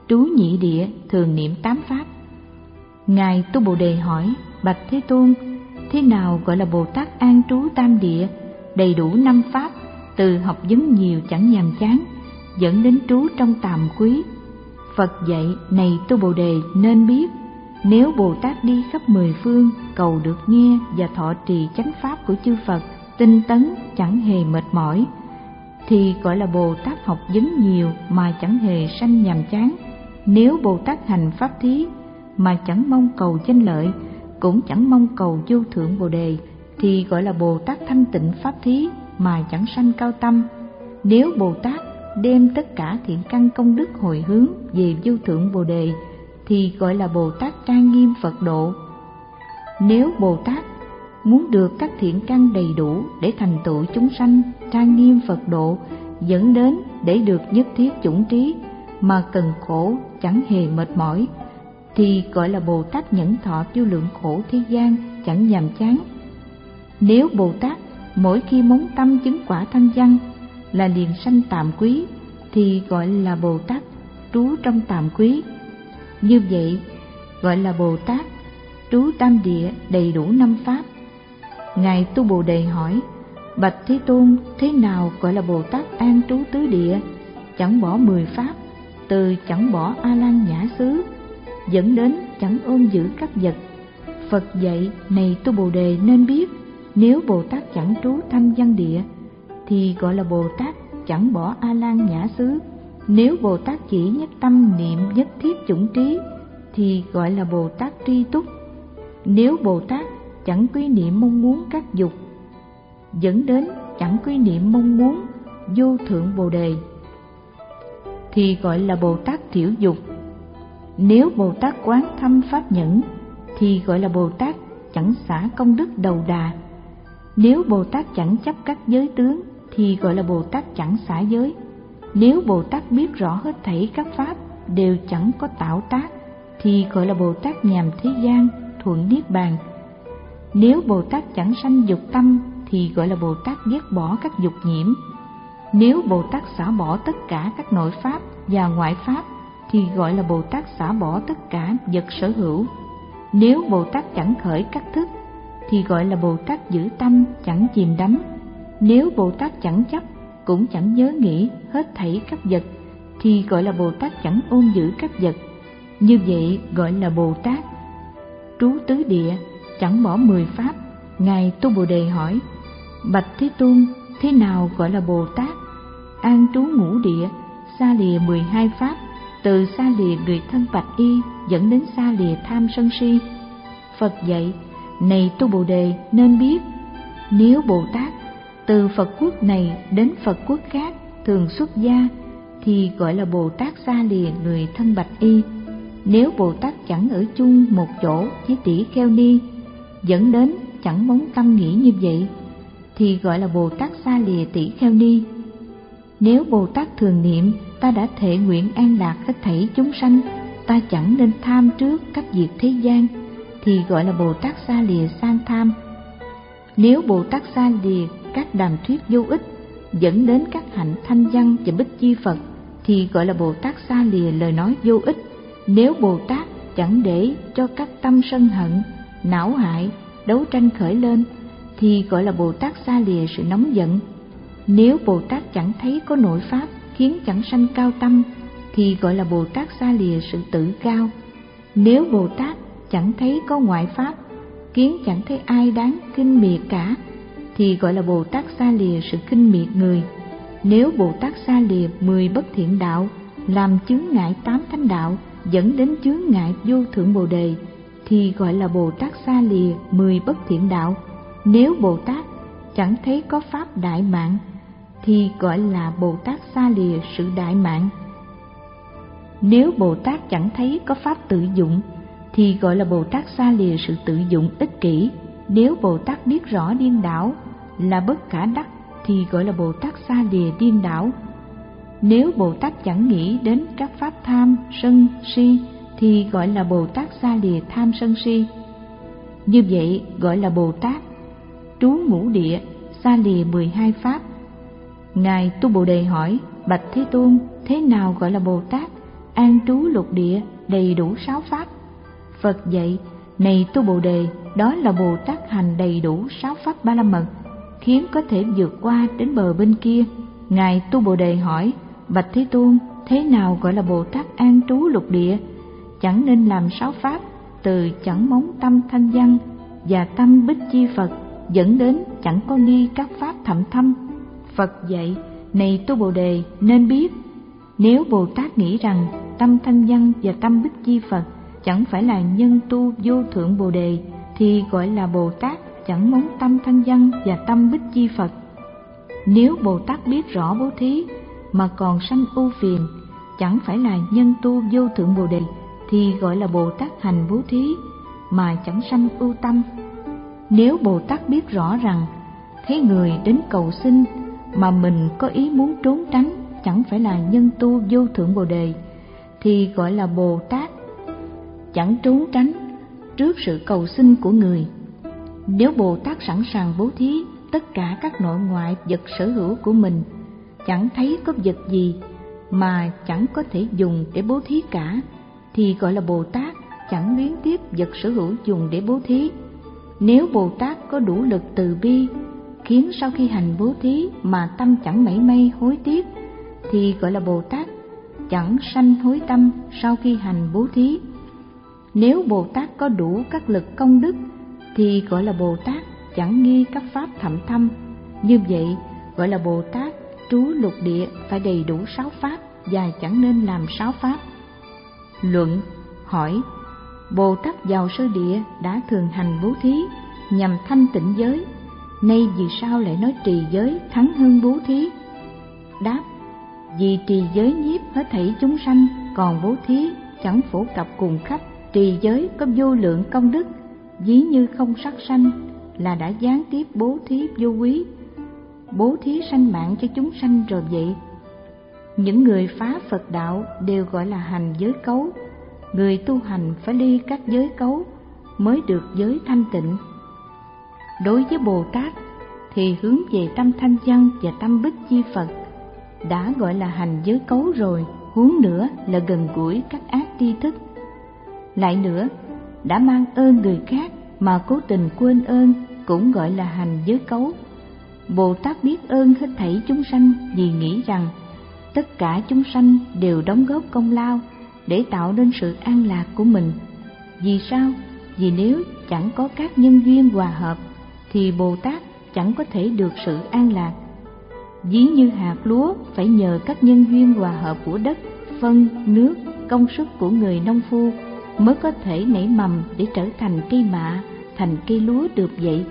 trú nhị địa thường niệm tám pháp. Ngài Tu Bồ Đề hỏi: Bạch Thế Tôn, thế nào gọi là Bồ Tát an trú tam địa, đầy đủ năm pháp, từ học vấn nhiều chẳng nhàm chán, dẫn đến trú trong tàm quý? Phật dạy: này Tu Bồ Đề, nên biết, nếu Bồ Tát đi khắp mười phương, cầu được nghe và thọ trì chánh pháp của chư Phật, tinh tấn chẳng hề mệt mỏi, thì gọi là Bồ Tát học vấn nhiều mà chẳng hề sanh nhàm chán. Nếu Bồ Tát hành pháp thí mà chẳng mong cầu danh lợi, cũng chẳng mong cầu vô thượng Bồ Đề, thì gọi là Bồ Tát thanh tịnh pháp thí mà chẳng sanh cao tâm. Nếu Bồ Tát đem tất cả thiện căn công đức hồi hướng về vô thượng Bồ Đề, thì gọi là Bồ Tát trang nghiêm Phật độ. Nếu Bồ Tát muốn được các thiện căn đầy đủ để thành tựu chúng sanh, trang nghiêm Phật độ, dẫn đến để được nhất thiết chủng trí mà cần khổ chẳng hề mệt mỏi, thì gọi là Bồ Tát nhẫn thọ vô lượng khổ thế gian chẳng nhàm chán. Nếu Bồ Tát mỗi khi móng tâm chứng quả thanh văn là liền sanh tàm quý, thì gọi là Bồ Tát trú trong tàm quý. Như vậy gọi là Bồ Tát trú tam địa đầy đủ năm pháp. Ngài Tu Bồ Đề hỏi: Bạch Thế Tôn, thế nào gọi là Bồ Tát an trú tứ địa, chẳng bỏ mười pháp, từ chẳng bỏ A Lan nhã xứ, dẫn đến chẳng ôm giữ các vật? Phật dạy: này Tu Bồ Đề, nên biết, nếu Bồ Tát chẳng trú thanh văn địa, thì gọi là Bồ Tát chẳng bỏ A Lan nhã xứ. Nếu Bồ Tát chỉ nhất tâm niệm nhất thiết chủng trí, thì gọi là Bồ Tát tri túc. Nếu Bồ Tát chẳng quy niệm mong muốn các dục, dẫn đến chẳng quy niệm mong muốn vô thượng Bồ Đề, thì gọi là Bồ Tát thiểu dục. Nếu Bồ Tát quán thâm pháp nhẫn, thì gọi là Bồ Tát chẳng xả công đức đầu đà. Nếu Bồ Tát chẳng chấp các giới tướng, thì gọi là Bồ Tát chẳng xả giới. Nếu Bồ Tát biết rõ hết thảy các pháp đều chẳng có tạo tác, thì gọi là Bồ Tát nhàm thế gian, thuận niết bàn. Nếu Bồ Tát chẳng sanh dục tâm, thì gọi là Bồ Tát ghét bỏ các dục nhiễm. Nếu Bồ Tát xả bỏ tất cả các nội pháp và ngoại pháp, thì gọi là Bồ Tát xả bỏ tất cả vật sở hữu. Nếu Bồ Tát chẳng khởi các thức, thì gọi là Bồ Tát giữ tâm chẳng chìm đắm. Nếu Bồ Tát chẳng chấp, cũng chẳng nhớ nghĩ hết thảy các vật, thì gọi là Bồ Tát chẳng ôm giữ các vật. Như vậy gọi là Bồ Tát trú tứ địa, chẳng bỏ mười pháp. Ngài Tu Bồ Đề hỏi: Bạch Thế Tôn, thế nào gọi là Bồ Tát an trú ngũ địa, xa lìa mười hai pháp, từ xa lìa người thân bạch y, dẫn đến xa lìa tham sân si? Phật dạy: này Tu Bồ Đề, nên biết, nếu Bồ Tát từ Phật quốc này đến Phật quốc khác thường xuất gia, thì gọi là Bồ Tát xa lìa người thân bạch y. Nếu Bồ Tát chẳng ở chung một chỗ với tỷ kheo ni, dẫn đến chẳng móng tâm nghĩ như vậy, thì gọi là Bồ Tát xa lìa tỷ kheo ni. Nếu Bồ Tát thường niệm ta đã thệ nguyện an lạc hết thảy chúng sanh, ta chẳng nên tham trước các việc thế gian, thì gọi là Bồ Tát xa lìa sang tham. Nếu Bồ Tát xa lìa các đàm thuyết vô ích, dẫn đến các hạnh thanh văn và bích chi Phật, thì gọi là Bồ Tát xa lìa lời nói vô ích. Nếu Bồ Tát chẳng để cho các tâm sân hận, não hại, đấu tranh khởi lên, thì gọi là Bồ Tát xa lìa sự nóng giận. Nếu Bồ Tát chẳng thấy có nội pháp khiến chẳng sanh cao tâm, thì gọi là Bồ Tát xa lìa sự tự cao. Nếu Bồ Tát chẳng thấy có ngoại pháp khiến chẳng thấy ai đáng khinh miệt cả, thì gọi là Bồ Tát xa lìa sự khinh miệt người. Nếu Bồ Tát xa lìa mười bất thiện đạo, làm chướng ngại tám thánh đạo, dẫn đến chướng ngại vô thượng Bồ Đề, thì gọi là Bồ Tát xa lìa mười bất thiện đạo. Nếu Bồ Tát chẳng thấy có pháp đại mạng, thì gọi là Bồ Tát xa lìa sự đại mạng. Nếu Bồ Tát chẳng thấy có pháp tự dụng, thì gọi là Bồ Tát xa lìa sự tự dụng ích kỷ. Nếu Bồ Tát biết rõ điên đảo là bất khả đắc, thì gọi là Bồ Tát xa lìa điên đảo. Nếu Bồ Tát chẳng nghĩ đến các pháp tham, sân, si, thì gọi là Bồ Tát xa lìa tham sân si. Như vậy gọi là Bồ Tát trú ngũ địa, xa lìa mười hai pháp. Ngài Tu Bồ Đề hỏi: Bạch Thế Tôn, thế nào gọi là Bồ Tát an trú lục địa, đầy đủ sáu pháp. Phật dạy, này tu Bồ Đề, đó là Bồ Tát hành đầy đủ sáu pháp ba la mật, khiến có thể vượt qua đến bờ bên kia. Ngài tu Bồ Đề hỏi, bạch Thế Tôn, thế nào gọi là Bồ Tát an trú lục địa? Chẳng nên làm sáu pháp, từ chẳng móng tâm thanh văn và tâm bích chi Phật, dẫn đến chẳng có nghi các pháp thậm thâm. Phật dạy, này tu Bồ Đề, nên biết, nếu Bồ Tát nghĩ rằng tâm thanh văn và tâm bích chi Phật chẳng phải là nhân tu vô thượng Bồ Đề, thì gọi là Bồ Tát chẳng móng tâm thanh văn và tâm bích chi Phật. Nếu Bồ Tát biết rõ bố thí mà còn sanh ưu phiền, chẳng phải là nhân tu vô thượng Bồ Đề, thì gọi là Bồ Tát hành bố thí mà chẳng sanh ưu tâm. Nếu Bồ Tát biết rõ rằng thấy người đến cầu xin mà mình có ý muốn trốn tránh, chẳng phải là nhân tu vô thượng Bồ Đề, thì gọi là Bồ Tát chẳng trốn tránh trước sự cầu xin của người. Nếu Bồ Tát sẵn sàng bố thí tất cả các nội ngoại vật sở hữu của mình, chẳng thấy có vật gì mà chẳng có thể dùng để bố thí cả, thì gọi là Bồ Tát chẳng luyến tiếc vật sở hữu dùng để bố thí. Nếu Bồ Tát có đủ lực từ bi, khiến sau khi hành bố thí mà tâm chẳng mảy may hối tiếc, thì gọi là Bồ Tát chẳng sanh hối tâm sau khi hành bố thí. Nếu Bồ Tát có đủ các lực công đức, thì gọi là Bồ Tát chẳng nghi các pháp thậm thâm. Như vậy gọi là Bồ Tát trú lục địa phải đầy đủ sáu pháp và chẳng nên làm sáu pháp. Luận hỏi, Bồ Tát vào sơ địa đã thường hành bố thí nhằm thanh tịnh giới, nay vì sao lại nói trì giới thắng hơn bố thí? Đáp, vì trì giới nhiếp hết thảy chúng sanh, còn bố thí chẳng phổ cập cùng khắp. Trì giới có vô lượng công đức, ví như không sát sanh là đã gián tiếp bố thí vô quý, bố thí sanh mạng cho chúng sanh rồi vậy. Những người phá Phật đạo đều gọi là hành giới cấu. Người tu hành phải ly các giới cấu mới được giới thanh tịnh. Đối với Bồ Tát thì hướng về tâm thanh văn và tâm bích chi Phật đã gọi là hành giới cấu rồi, huống nữa là gần gũi các ác tri thức. Lại nữa, đã mang ơn người khác mà cố tình quên ơn cũng gọi là hành giới cấu. Bồ Tát biết ơn hết thảy chúng sanh vì nghĩ rằng tất cả chúng sanh đều đóng góp công lao để tạo nên sự an lạc của mình. Vì sao? Vì nếu chẳng có các nhân duyên hòa hợp thì Bồ Tát chẳng có thể được sự an lạc. Ví như hạt lúa phải nhờ các nhân duyên hòa hợp của đất, phân, nước, công sức của người nông phu mới có thể nảy mầm để trở thành cây mạ, thành cây lúa được vậy.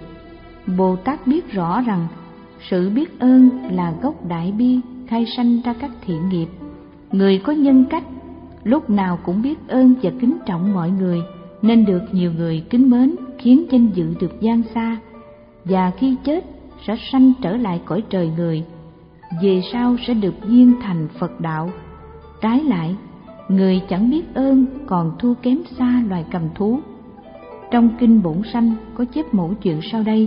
Bồ Tát biết rõ rằng sự biết ơn là gốc đại bi khai sanh ra các thiện nghiệp. Người có nhân cách lúc nào cũng biết ơn và kính trọng mọi người, nên được nhiều người kính mến, khiến danh dự được vang xa, và khi chết sẽ sanh trở lại cõi trời người, về sau sẽ được viên thành Phật đạo. Trái lại, người chẳng biết ơn còn thua kém xa loài cầm thú. Trong kinh Bổn Sanh có chép mẫu chuyện sau đây.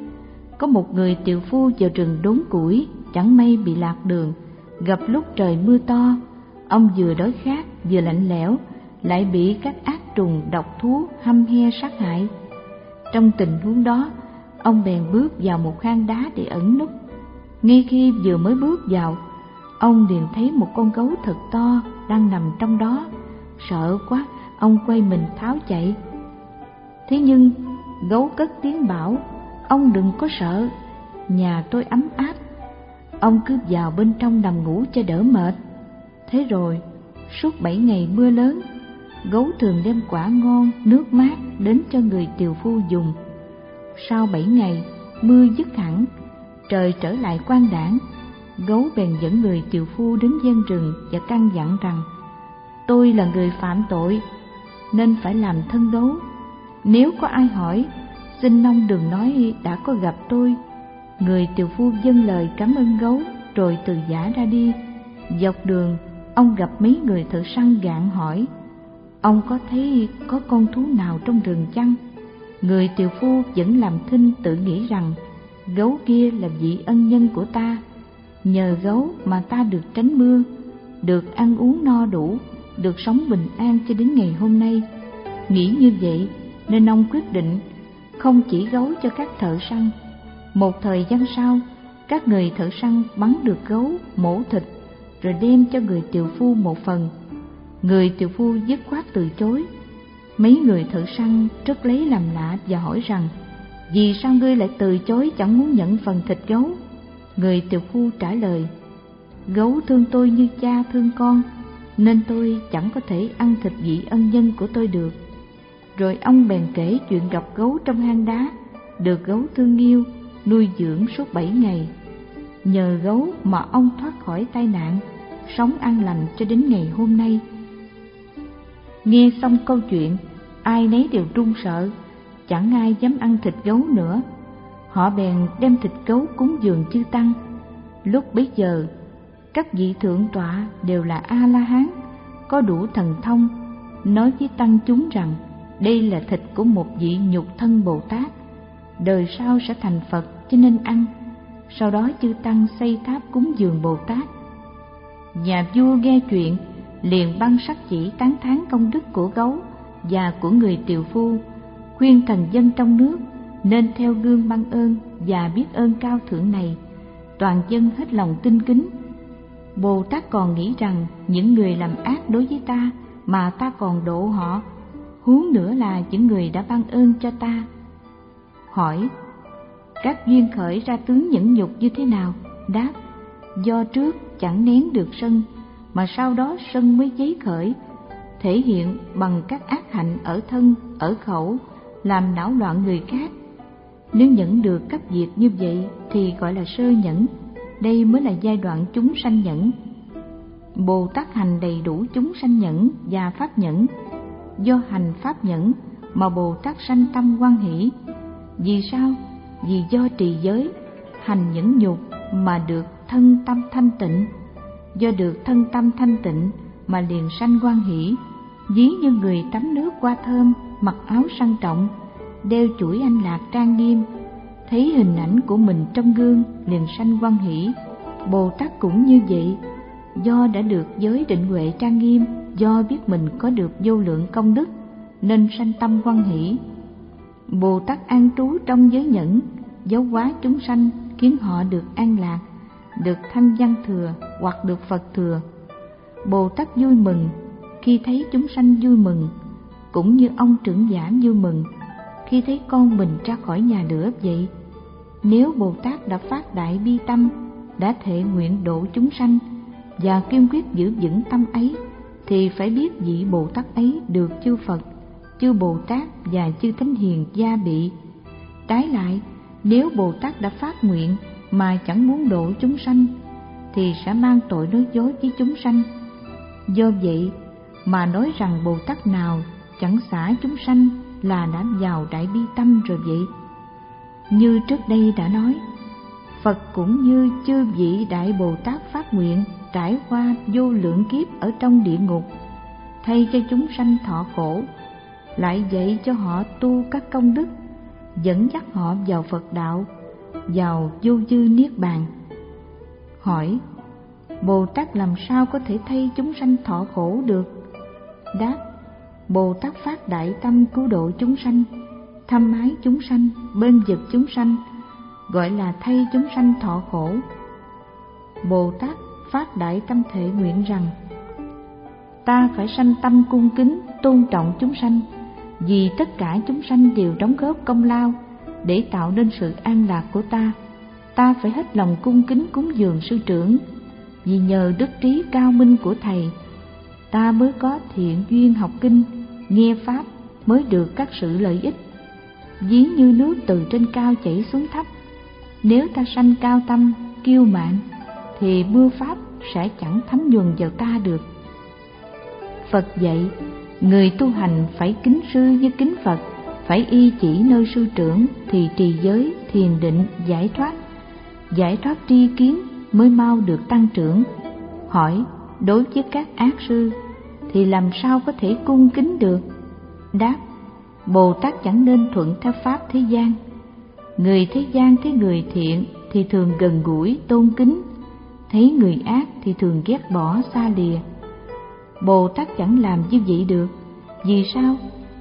Có một người tiều phu vào rừng đốn củi, chẳng may bị lạc đường. Gặp lúc trời mưa to, ông vừa đói khát vừa lạnh lẽo, lại bị các ác trùng độc thú hăm he sát hại. Trong tình huống đó, ông bèn bước vào một hang đá để ẩn núp. Ngay khi vừa mới bước vào, ông liền thấy một con gấu thật to đang nằm trong đó. Sợ quá, ông quay mình tháo chạy. Thế nhưng gấu cất tiếng bảo, ông đừng có sợ, nhà tôi ấm áp, ông cứ vào bên trong nằm ngủ cho đỡ mệt. Thế rồi suốt bảy ngày mưa lớn, gấu thường đem quả ngon, nước mát đến cho người tiều phu dùng. Sau bảy ngày mưa dứt hẳn, trời trở lại quang đãng, gấu bèn dẫn người tiều phu đến gian rừng và căn dặn rằng: tôi là người phạm tội nên phải làm thân gấu. Nếu có ai hỏi, xin ông đừng nói đã có gặp tôi. Người tiều phu dâng lời cảm ơn gấu rồi từ giã ra đi. Dọc đường ông gặp mấy người thợ săn gạn hỏi: ông có thấy có con thú nào trong rừng chăng? Người tiều phu vẫn làm thinh tự nghĩ rằng gấu kia là vị ân nhân của ta, nhờ gấu mà ta được tránh mưa, được ăn uống no đủ, được sống bình an cho đến ngày hôm nay. Nghĩ như vậy nên ông quyết định không chỉ gấu cho các thợ săn. Một thời gian sau, các người thợ săn bắn được gấu, mổ thịt rồi đem cho người tiều phu một phần. Người tiều phu dứt khoát từ chối. Mấy người thợ săn rất lấy làm lạ và hỏi rằng: vì sao ngươi lại từ chối chẳng muốn nhận phần thịt gấu? Người tiều phu trả lời: gấu thương tôi như cha thương con, nên tôi chẳng có thể ăn thịt vị ân nhân của tôi được. Rồi ông bèn kể chuyện gặp gấu trong hang đá, được gấu thương yêu nuôi dưỡng suốt bảy ngày. Nhờ gấu mà ông thoát khỏi tai nạn, sống an lành cho đến ngày hôm nay. Nghe xong câu chuyện, ai nấy đều run sợ, chẳng ai dám ăn thịt gấu nữa. Họ bèn đem thịt gấu cúng dường chư tăng. Lúc bấy giờ, các vị thượng tọa đều là A-la-hán, có đủ thần thông, nói với tăng chúng rằng đây là thịt của một vị nhục thân Bồ Tát, đời sau sẽ thành Phật cho nên ăn. Sau đó chư tăng xây tháp cúng dường Bồ Tát. Nhà vua nghe chuyện liền ban sắc chỉ tán thán công đức của gấu và của người tiều phu, khuyên thần dân trong nước nên theo gương ban ơn và biết ơn cao thượng này. Toàn dân hết lòng tinh kính. Bồ Tát còn nghĩ rằng những người làm ác đối với ta mà ta còn độ họ, huống nữa là những người đã ban ơn cho ta. Hỏi: các duyên khởi ra tướng nhẫn nhục như thế nào? Đáp: do trước chẳng nén được sân, mà sau đó sân mới dấy khởi, thể hiện bằng các ác hạnh ở thân, ở khẩu, làm não loạn người khác. Nếu nhẫn được các việc như vậy thì gọi là sơ nhẫn. Đây mới là giai đoạn chúng sanh nhẫn. Bồ Tát hành đầy đủ chúng sanh nhẫn và pháp nhẫn. Do hành pháp nhẫn mà Bồ Tát sanh tâm hoan hỷ. Vì sao? Vì do trì giới, hành nhẫn nhục mà được thân tâm thanh tịnh. Do được thân tâm thanh tịnh mà liền sanh hoan hỷ. Ví như người tắm nước hoa thơm, mặc áo sang trọng, đeo chuỗi anh lạc trang nghiêm, thấy hình ảnh của mình trong gương liền sanh hoan hỷ. Bồ Tát cũng như vậy, do đã được giới định huệ trang nghiêm, do biết mình có được vô lượng công đức nên sanh tâm hoan hỷ. Bồ Tát an trú trong giới nhẫn, giáo hóa chúng sanh, khiến họ được an lạc, được thanh văn thừa hoặc được Phật thừa. Bồ Tát vui mừng khi thấy chúng sanh vui mừng, cũng như ông trưởng giả vui mừng khi thấy con mình ra khỏi nhà lửa vậy. Nếu Bồ Tát đã phát đại bi tâm, đã thệ nguyện độ chúng sanh và kiên quyết giữ vững tâm ấy, thì phải biết vị Bồ Tát ấy được chư Phật, chư Bồ Tát và chư Thánh Hiền gia bị. Trái lại, nếu Bồ Tát đã phát nguyện mà chẳng muốn độ chúng sanh, thì sẽ mang tội nói dối với chúng sanh. Do vậy mà nói rằng Bồ Tát nào chẳng xả chúng sanh là đã vào đại bi tâm rồi vậy. Như trước đây đã nói, Phật cũng như chư vị đại Bồ Tát phát nguyện trải qua vô lượng kiếp ở trong địa ngục, thay cho chúng sanh thọ khổ, lại dạy cho họ tu các công đức, dẫn dắt họ vào Phật đạo, vào vô dư niết bàn. Hỏi: Bồ Tát làm sao có thể thay chúng sanh thọ khổ được? Đáp: Bồ Tát phát đại tâm cứu độ chúng sanh, thăm ái chúng sanh, bên vực chúng sanh, gọi là thay chúng sanh thọ khổ. Bồ Tát phát đại tâm thệ nguyện rằng: ta phải sanh tâm cung kính, tôn trọng chúng sanh, vì tất cả chúng sanh đều đóng góp công lao để tạo nên sự an lạc của ta. Ta phải hết lòng cung kính cúng dường sư trưởng, vì nhờ đức trí cao minh của thầy, ta mới có thiện duyên học kinh, nghe pháp, mới được các sự lợi ích. Ví như nước từ trên cao chảy xuống thấp, nếu ta sanh cao tâm, kiêu mạn, thì mưa pháp sẽ chẳng thấm nhuần vào ta được. Phật dạy, người tu hành phải kính sư như kính Phật, phải y chỉ nơi sư trưởng thì trì giới, thiền định, giải thoát. Giải thoát tri kiến mới mau được tăng trưởng. Hỏi: đối với các ác sư thì làm sao có thể cung kính được? Đáp: Bồ Tát chẳng nên thuận theo pháp thế gian. Người thế gian thấy người thiện thì thường gần gũi tôn kính, thấy người ác thì thường ghét bỏ xa lìa. Bồ Tát chẳng làm như vậy được. Vì sao?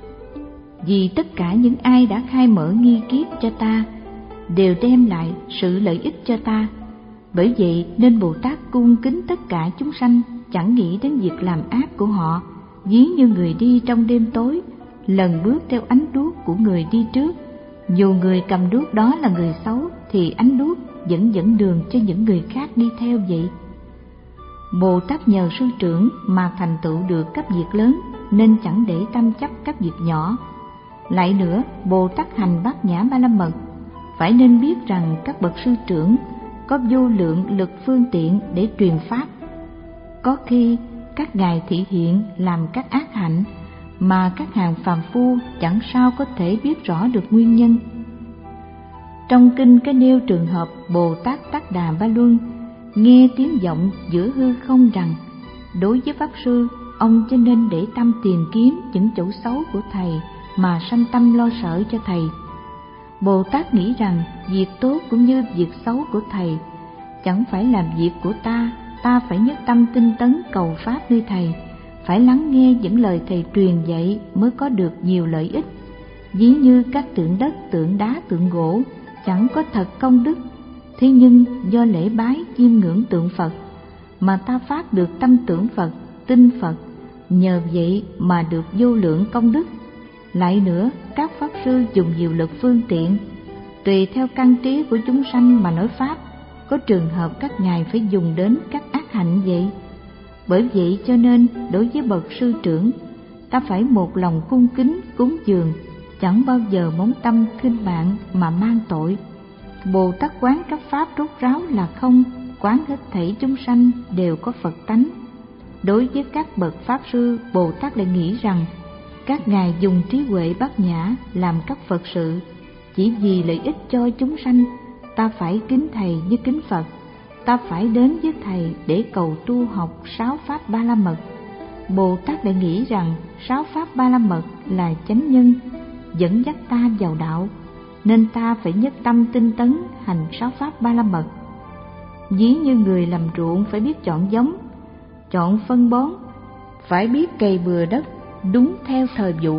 Vì tất cả những ai đã khai mở nghi kiết cho ta đều đem lại sự lợi ích cho ta. Bởi vậy nên Bồ Tát cung kính tất cả chúng sanh, chẳng nghĩ đến việc làm ác của họ, ví như người đi trong đêm tối, lần bước theo ánh đuốc của người đi trước. Dù người cầm đuốc đó là người xấu, thì ánh đuốc vẫn dẫn đường cho những người khác đi theo vậy. Bồ Tát nhờ sư trưởng mà thành tựu được các việc lớn, nên chẳng để tâm chấp các việc nhỏ. Lại nữa, Bồ Tát hành bát nhã ba la mật, phải nên biết rằng các bậc sư trưởng có vô lượng lực phương tiện để truyền pháp. Có khi các ngài thị hiện làm các ác hạnh mà các hàng phàm phu chẳng sao có thể biết rõ được nguyên nhân. Trong kinh có nêu trường hợp Bồ Tát Tát Đà Ba Luân nghe tiếng vọng giữa hư không rằng: đối với pháp sư, ông cho nên để tâm tìm kiếm những chỗ xấu của thầy mà sanh tâm lo sợ cho thầy. Bồ Tát nghĩ rằng việc tốt cũng như việc xấu của thầy chẳng phải làm việc của ta, ta phải nhất tâm tinh tấn cầu pháp nơi thầy, phải lắng nghe những lời thầy truyền dạy mới có được nhiều lợi ích. Ví như các tượng đất, tượng đá, tượng gỗ chẳng có thật công đức, thế nhưng do lễ bái chiêm ngưỡng tượng Phật mà ta phát được tâm tưởng Phật, tin Phật, nhờ vậy mà được vô lượng công đức. Lại nữa, các pháp sư dùng nhiều lực phương tiện, tùy theo căn trí của chúng sanh mà nói pháp. Có trường hợp các ngài phải dùng đến các ác hạnh vậy. Bởi vậy cho nên đối với bậc sư trưởng, ta phải một lòng cung kính cúng dường, chẳng bao giờ móng tâm khinh mạng mà mang tội. Bồ Tát quán các pháp rốt ráo là không, quán hết thảy chúng sanh đều có Phật tánh. Đối với các bậc pháp sư, Bồ Tát lại nghĩ rằng các ngài dùng trí huệ bát nhã làm các Phật sự, chỉ vì lợi ích cho chúng sanh. Ta phải kính thầy như kính Phật, ta phải đến với thầy để cầu tu học sáu pháp ba la mật. Bồ Tát lại nghĩ rằng sáu pháp ba la mật là chánh nhân dẫn dắt ta vào đạo, nên ta phải nhất tâm tinh tấn hành sáu pháp ba la mật. Ví như người làm ruộng phải biết chọn giống, chọn phân bón, phải biết cày bừa đất đúng theo thời vụ.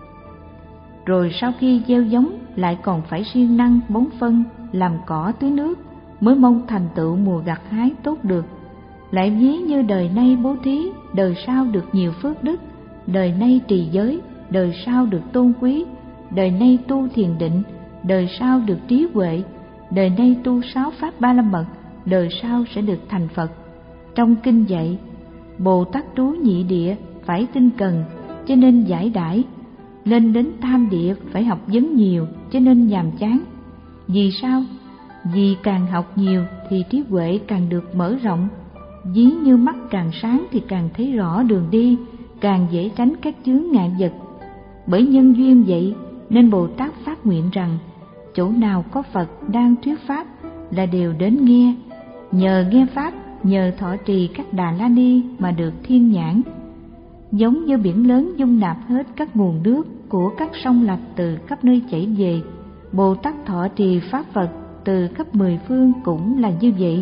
Rồi sau khi gieo giống lại còn phải siêng năng bón phân, làm cỏ tưới nước, mới mong thành tựu mùa gặt hái tốt được. Lại ví như đời nay bố thí, đời sau được nhiều phước đức, đời nay trì giới, đời sau được tôn quý, đời nay tu thiền định, đời sau được trí huệ, đời nay tu sáu pháp ba la mật, đời sau sẽ được thành Phật. Trong kinh dạy, Bồ Tát trú nhị địa phải tinh cần, cho nên giải đãi, lên đến tam địa phải học vấn nhiều, cho nên nhàm chán. Vì sao? Vì càng học nhiều thì trí huệ càng được mở rộng. Ví như mắt càng sáng thì càng thấy rõ đường đi, càng dễ tránh các chướng ngại vật. Bởi nhân duyên vậy nên Bồ Tát phát nguyện rằng chỗ nào có Phật đang thuyết pháp là đều đến nghe. Nhờ nghe pháp, nhờ thọ trì các Đà La Ni mà được thiên nhãn. Giống như biển lớn dung nạp hết các nguồn nước của các sông lạch từ khắp nơi chảy về, Bồ Tát thọ trì pháp Phật từ khắp mười phương cũng là như vậy.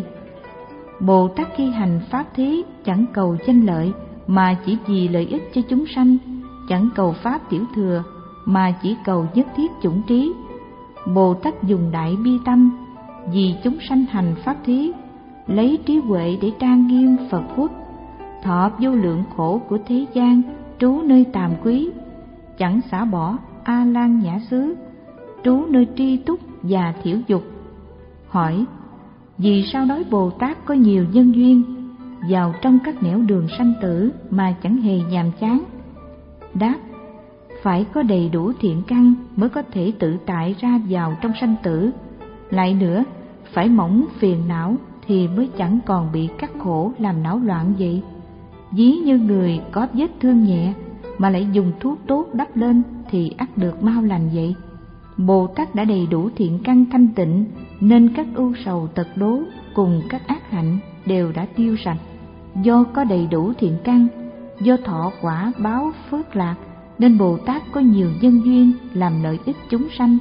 Bồ Tát khi hành pháp thí chẳng cầu danh lợi mà chỉ vì lợi ích cho chúng sanh, chẳng cầu pháp tiểu thừa mà chỉ cầu nhất thiết chủng trí. Bồ Tát dùng đại bi tâm vì chúng sanh hành pháp thí, lấy trí huệ để trang nghiêm Phật quốc, thọ vô lượng khổ của thế gian, trú nơi tàm quý, chẳng xả bỏ A Lan nhã xứ, trú nơi tri túc và thiểu dục. Hỏi: vì sao nói Bồ Tát có nhiều nhân duyên vào trong các nẻo đường sanh tử mà chẳng hề nhàm chán? Đáp: phải có đầy đủ thiện căn mới có thể tự tại ra vào trong sanh tử. Lại nữa, phải mỏng phiền não thì mới chẳng còn bị các khổ làm não loạn vậy. Ví như người có vết thương nhẹ mà lại dùng thuốc tốt đắp lên thì ắt được mau lành vậy. Bồ Tát đã đầy đủ thiện căn thanh tịnh, nên các ưu sầu tật đố cùng các ác hạnh đều đã tiêu sạch. Do có đầy đủ thiện căn, do thọ quả báo phước lạc, nên Bồ Tát có nhiều nhân duyên làm lợi ích chúng sanh.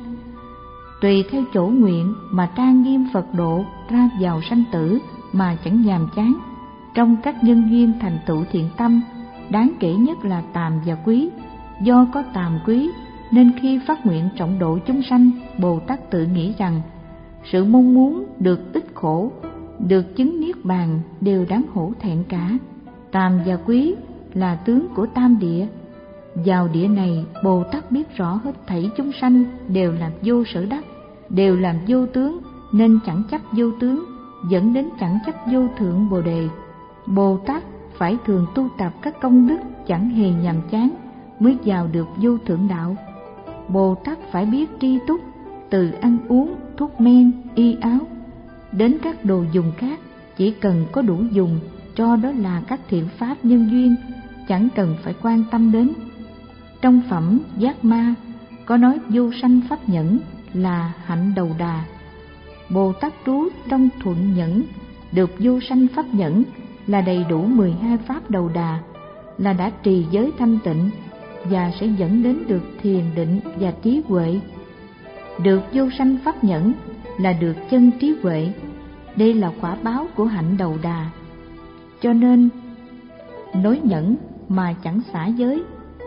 Tùy theo chỗ nguyện mà trang nghiêm Phật độ ra vào sanh tử mà chẳng nhàm chán. Trong các nhân duyên thành tựu thiện tâm, đáng kể nhất là tàm và quý. Do có tàm quý nên khi phát nguyện trọng độ chúng sanh, Bồ Tát tự nghĩ rằng sự mong muốn được tích khổ, được chứng niết bàn đều đáng hổ thẹn cả. Tàm và quý là tướng của tam địa. Vào địa này, Bồ Tát biết rõ hết thảy chúng sanh đều là vô sở đắc, đều làm vô tướng, nên chẳng chấp vô tướng, dẫn đến chẳng chấp vô thượng Bồ đề. Bồ Tát phải thường tu tập các công đức chẳng hề nhàm chán mới vào được vô thượng đạo. Bồ Tát phải biết tri túc, từ ăn uống, thuốc men, y áo đến các đồ dùng khác, chỉ cần có đủ dùng, cho đó là các thiện pháp nhân duyên, chẳng cần phải quan tâm đến. Trong phẩm Giác Ma có nói vô sanh pháp nhẫn là hạnh đầu đà. Bồ Tát trú trong thuận nhẫn, được vô sanh pháp nhẫn là đầy đủ mười hai pháp đầu đà, là đã trì giới thanh tịnh và sẽ dẫn đến được thiền định và trí huệ. Được vô sanh pháp nhẫn là được chân trí huệ. Đây là quả báo của hạnh đầu đà. Cho nên nối nhẫn mà chẳng xả giới,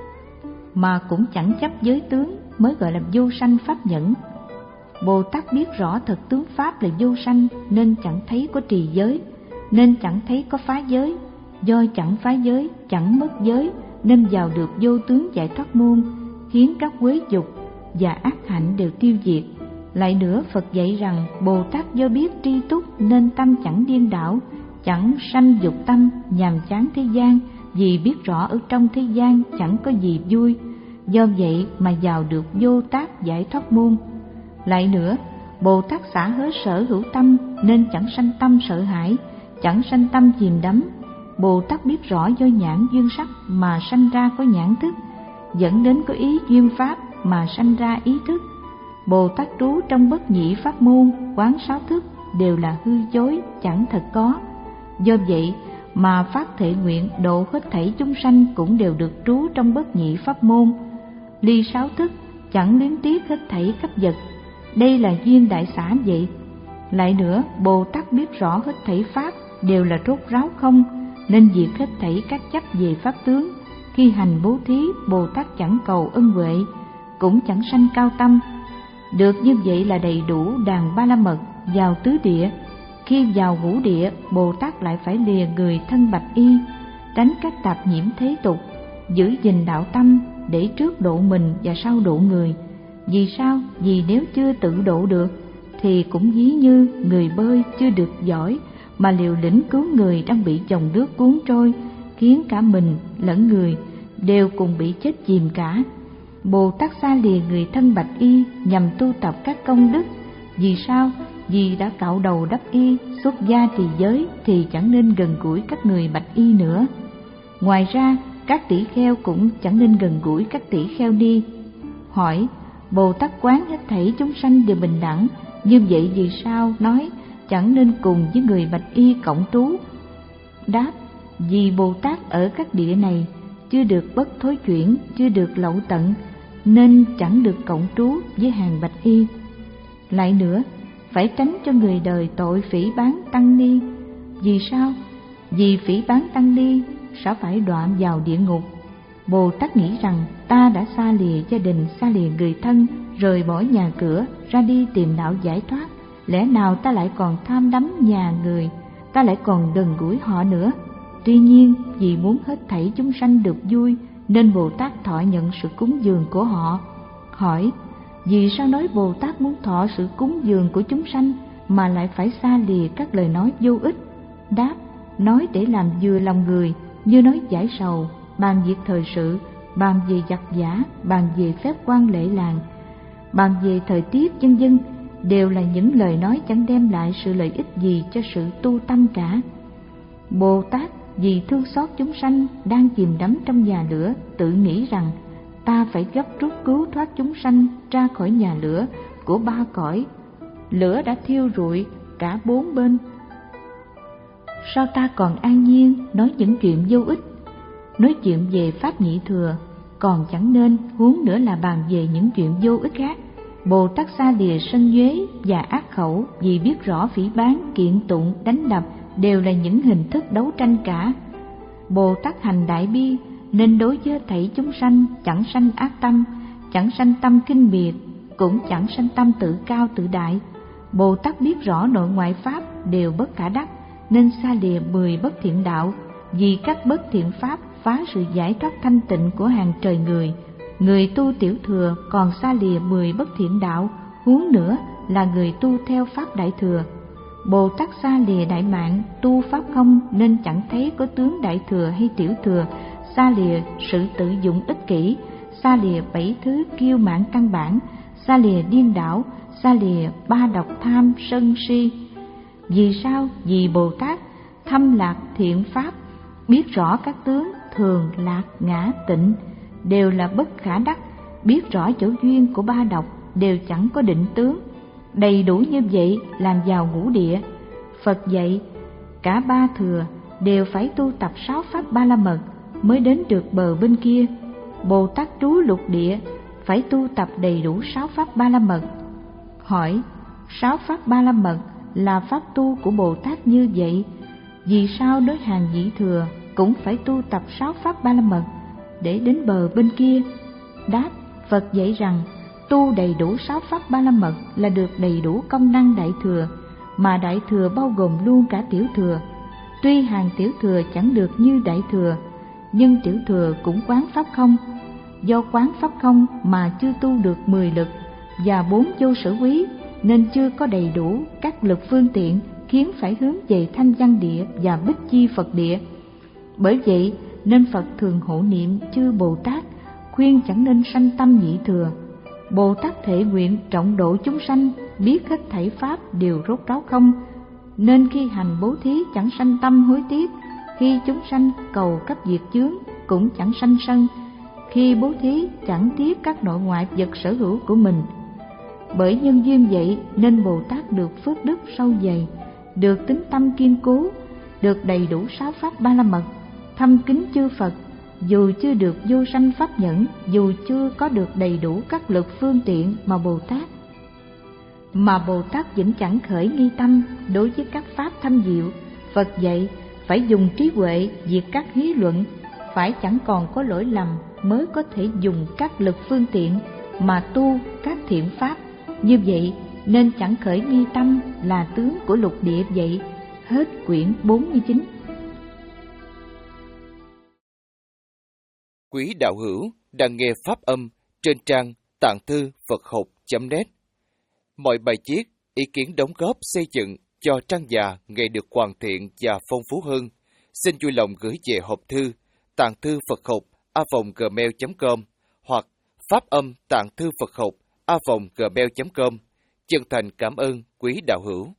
mà cũng chẳng chấp giới tướng mới gọi là vô sanh pháp nhẫn. Bồ Tát biết rõ thật tướng pháp là vô sanh nên chẳng thấy có trì giới, nên chẳng thấy có phá giới. Do chẳng phá giới, chẳng mất giới nên vào được vô tướng giải thoát môn, khiến các quế dục và ác hạnh đều tiêu diệt. Lại nữa, Phật dạy rằng Bồ Tát do biết tri túc nên tâm chẳng điên đảo, chẳng sanh dục tâm nhàm chán thế gian, vì biết rõ ở trong thế gian chẳng có gì vui. Do vậy mà vào được vô tác giải thoát môn. Lại nữa, Bồ Tát xả hết sở hữu tâm nên chẳng sanh tâm sợ hãi, chẳng sanh tâm chìm đắm. Bồ Tát biết rõ do nhãn duyên sắc mà sanh ra có nhãn thức, dẫn đến có ý duyên pháp mà sanh ra ý thức. Bồ Tát trú trong bất nhị pháp môn, quán sáu thức đều là hư dối, chẳng thật có. Do vậy mà phát thệ nguyện độ hết thảy chúng sanh cũng đều được trú trong bất nhị pháp môn. Ly sáu thức, chẳng luyến tiếc hết thảy cấp vật. Đây là duyên đại xả vậy. Lại nữa, Bồ Tát biết rõ hết thảy pháp đều là rốt ráo không, nên diệt hết thảy các chấp về pháp tướng. Khi hành bố thí, Bồ Tát chẳng cầu ân huệ, cũng chẳng sanh cao tâm. Được như vậy là đầy đủ đàn ba la mật vào tứ địa. Khi vào ngũ địa, Bồ Tát lại phải lìa người thân bạch y, tránh các tạp nhiễm thế tục, giữ gìn đạo tâm để trước độ mình và sau độ người. Vì sao? Vì nếu chưa tự độ được thì cũng ví như người bơi chưa được giỏi mà liều lĩnh cứu người đang bị dòng nước cuốn trôi, khiến cả mình lẫn người đều cùng bị chết chìm cả. Bồ Tát xa lìa người thân bạch y nhằm tu tập các công đức. Vì sao? Vì đã cạo đầu đắp y, xuất gia trì giới thì chẳng nên gần gũi các người bạch y nữa. Ngoài ra, các tỷ kheo cũng chẳng nên gần gũi các tỷ kheo ni. Hỏi: Bồ Tát quán hết thảy chúng sanh đều bình đẳng, như vậy vì sao nói chẳng nên cùng với người bạch y cộng trú? Đáp: vì Bồ Tát ở các địa này chưa được bất thối chuyển, chưa được lậu tận, nên chẳng được cộng trú với hàng bạch y. Lại nữa, phải tránh cho người đời tội phỉ báng tăng ni. Vì sao? Vì phỉ báng tăng ni sẽ phải đọa vào địa ngục. Bồ Tát nghĩ rằng ta đã xa lìa gia đình, xa lìa người thân, rời bỏ nhà cửa, ra đi tìm đạo giải thoát. Lẽ nào ta lại còn tham đắm nhà người, ta lại còn gần gũi họ nữa? Tuy nhiên, vì muốn hết thảy chúng sanh được vui, nên Bồ Tát thọ nhận sự cúng dường của họ. Hỏi: vì sao nói Bồ Tát muốn thọ sự cúng dường của chúng sanh mà lại phải xa lìa các lời nói vô ích? Đáp: nói để làm vừa lòng người, như nói giải sầu, bàn việc thời sự, bàn về giặc giả, bàn về phép quan lễ làng, bàn về thời tiết vân vân, đều là những lời nói chẳng đem lại sự lợi ích gì cho sự tu tâm cả. Bồ Tát vì thương xót chúng sanh đang chìm đắm trong nhà lửa, tự nghĩ rằng ta phải gấp rút cứu thoát chúng sanh ra khỏi nhà lửa của ba cõi. Lửa đã thiêu rụi cả bốn bên, sao ta còn an nhiên nói những chuyện vô ích? Nói chuyện về pháp nhị thừa còn chẳng nên, huống nữa là bàn về những chuyện vô ích khác. Bồ Tát xa lìa sân nhuế và ác khẩu, vì biết rõ phỉ báng, kiện tụng, đánh đập đều là những hình thức đấu tranh cả. Bồ Tát hành đại bi nên đối với thảy chúng sanh chẳng sanh ác tâm, chẳng sanh tâm kinh biệt, cũng chẳng sanh tâm tự cao tự đại. Bồ Tát biết rõ nội ngoại pháp đều bất khả đắc, nên xa lìa mười bất thiện đạo, vì các bất thiện pháp phá sự giải thoát thanh tịnh của hàng trời người. Người tu tiểu thừa còn xa lìa mười bất thiện đạo, huống nữa là người tu theo pháp đại thừa. Bồ Tát xa lìa đại mạng, tu pháp không nên chẳng thấy có tướng đại thừa hay tiểu thừa, xa lìa sự tự dụng ích kỷ, xa lìa bảy thứ kiêu mạn căn bản, xa lìa điên đảo, xa lìa ba độc tham sân si. Vì sao? Vì Bồ Tát thâm lạc thiện pháp, biết rõ các tướng thường lạc ngã tịnh đều là bất khả đắc, biết rõ chỗ duyên của ba độc đều chẳng có định tướng. Đầy đủ như vậy làm vào ngũ địa. Phật dạy cả ba thừa đều phải tu tập sáu pháp ba la mật mới đến được bờ bên kia. Bồ Tát trú lục địa phải tu tập đầy đủ sáu pháp ba la mật. Hỏi, sáu pháp ba la mật là pháp tu của Bồ Tát như vậy, vì sao đối hàng vị thừa cũng phải tu tập sáu pháp ba la mật để đến bờ bên kia? Đáp, Phật dạy rằng tu đầy đủ sáu pháp ba la mật là được đầy đủ công năng đại thừa, mà đại thừa bao gồm luôn cả tiểu thừa. Tuy hàng tiểu thừa chẳng được như đại thừa, nhưng tiểu thừa cũng quán pháp không. Do quán pháp không mà chưa tu được mười lực và bốn vô sở quý, nên chưa có đầy đủ các lực phương tiện khiến phải hướng về thanh văn địa và bích chi Phật địa. Bởi vậy nên Phật thường hộ niệm chư Bồ Tát, khuyên chẳng nên sanh tâm nhị thừa. Bồ Tát thể nguyện trọng độ chúng sanh, biết hết thảy pháp đều rốt ráo không, nên khi hành bố thí chẳng sanh tâm hối tiếc. Khi chúng sanh cầu cấp diệt chướng cũng chẳng sanh sân. Khi bố thí chẳng tiếc các nội ngoại vật sở hữu của mình. Bởi nhân duyên vậy nên Bồ Tát được phước đức sâu dày, được tín tâm kiên cố, được đầy đủ sáu pháp ba la mật, thâm kính chư Phật. Dù chưa được vô sanh pháp nhẫn, dù chưa có được đầy đủ các lực phương tiện mà Bồ Tát mà Bồ Tát vẫn chẳng khởi nghi tâm đối với các pháp thâm diệu. Phật dạy phải dùng trí huệ diệt các hí luận, phải chẳng còn có lỗi lầm mới có thể dùng các lực phương tiện mà tu các thiện pháp. Như vậy nên chẳng khởi nghi tâm là tướng của lục địa vậy. Hết quyển bốn mươi chín. Quý đạo hữu đang nghe pháp âm trên trang tạng thư Phật học chấm net. Mọi bài viết, ý kiến đóng góp xây dựng cho trang già ngày được hoàn thiện và phong phú hơn, xin vui lòng gửi về hộp thư tạng thư Phật học a vòng gmail chấm com hoặc pháp âm tạng thư Phật học a vòng gmail chấm com. Chân thành cảm ơn quý đạo hữu.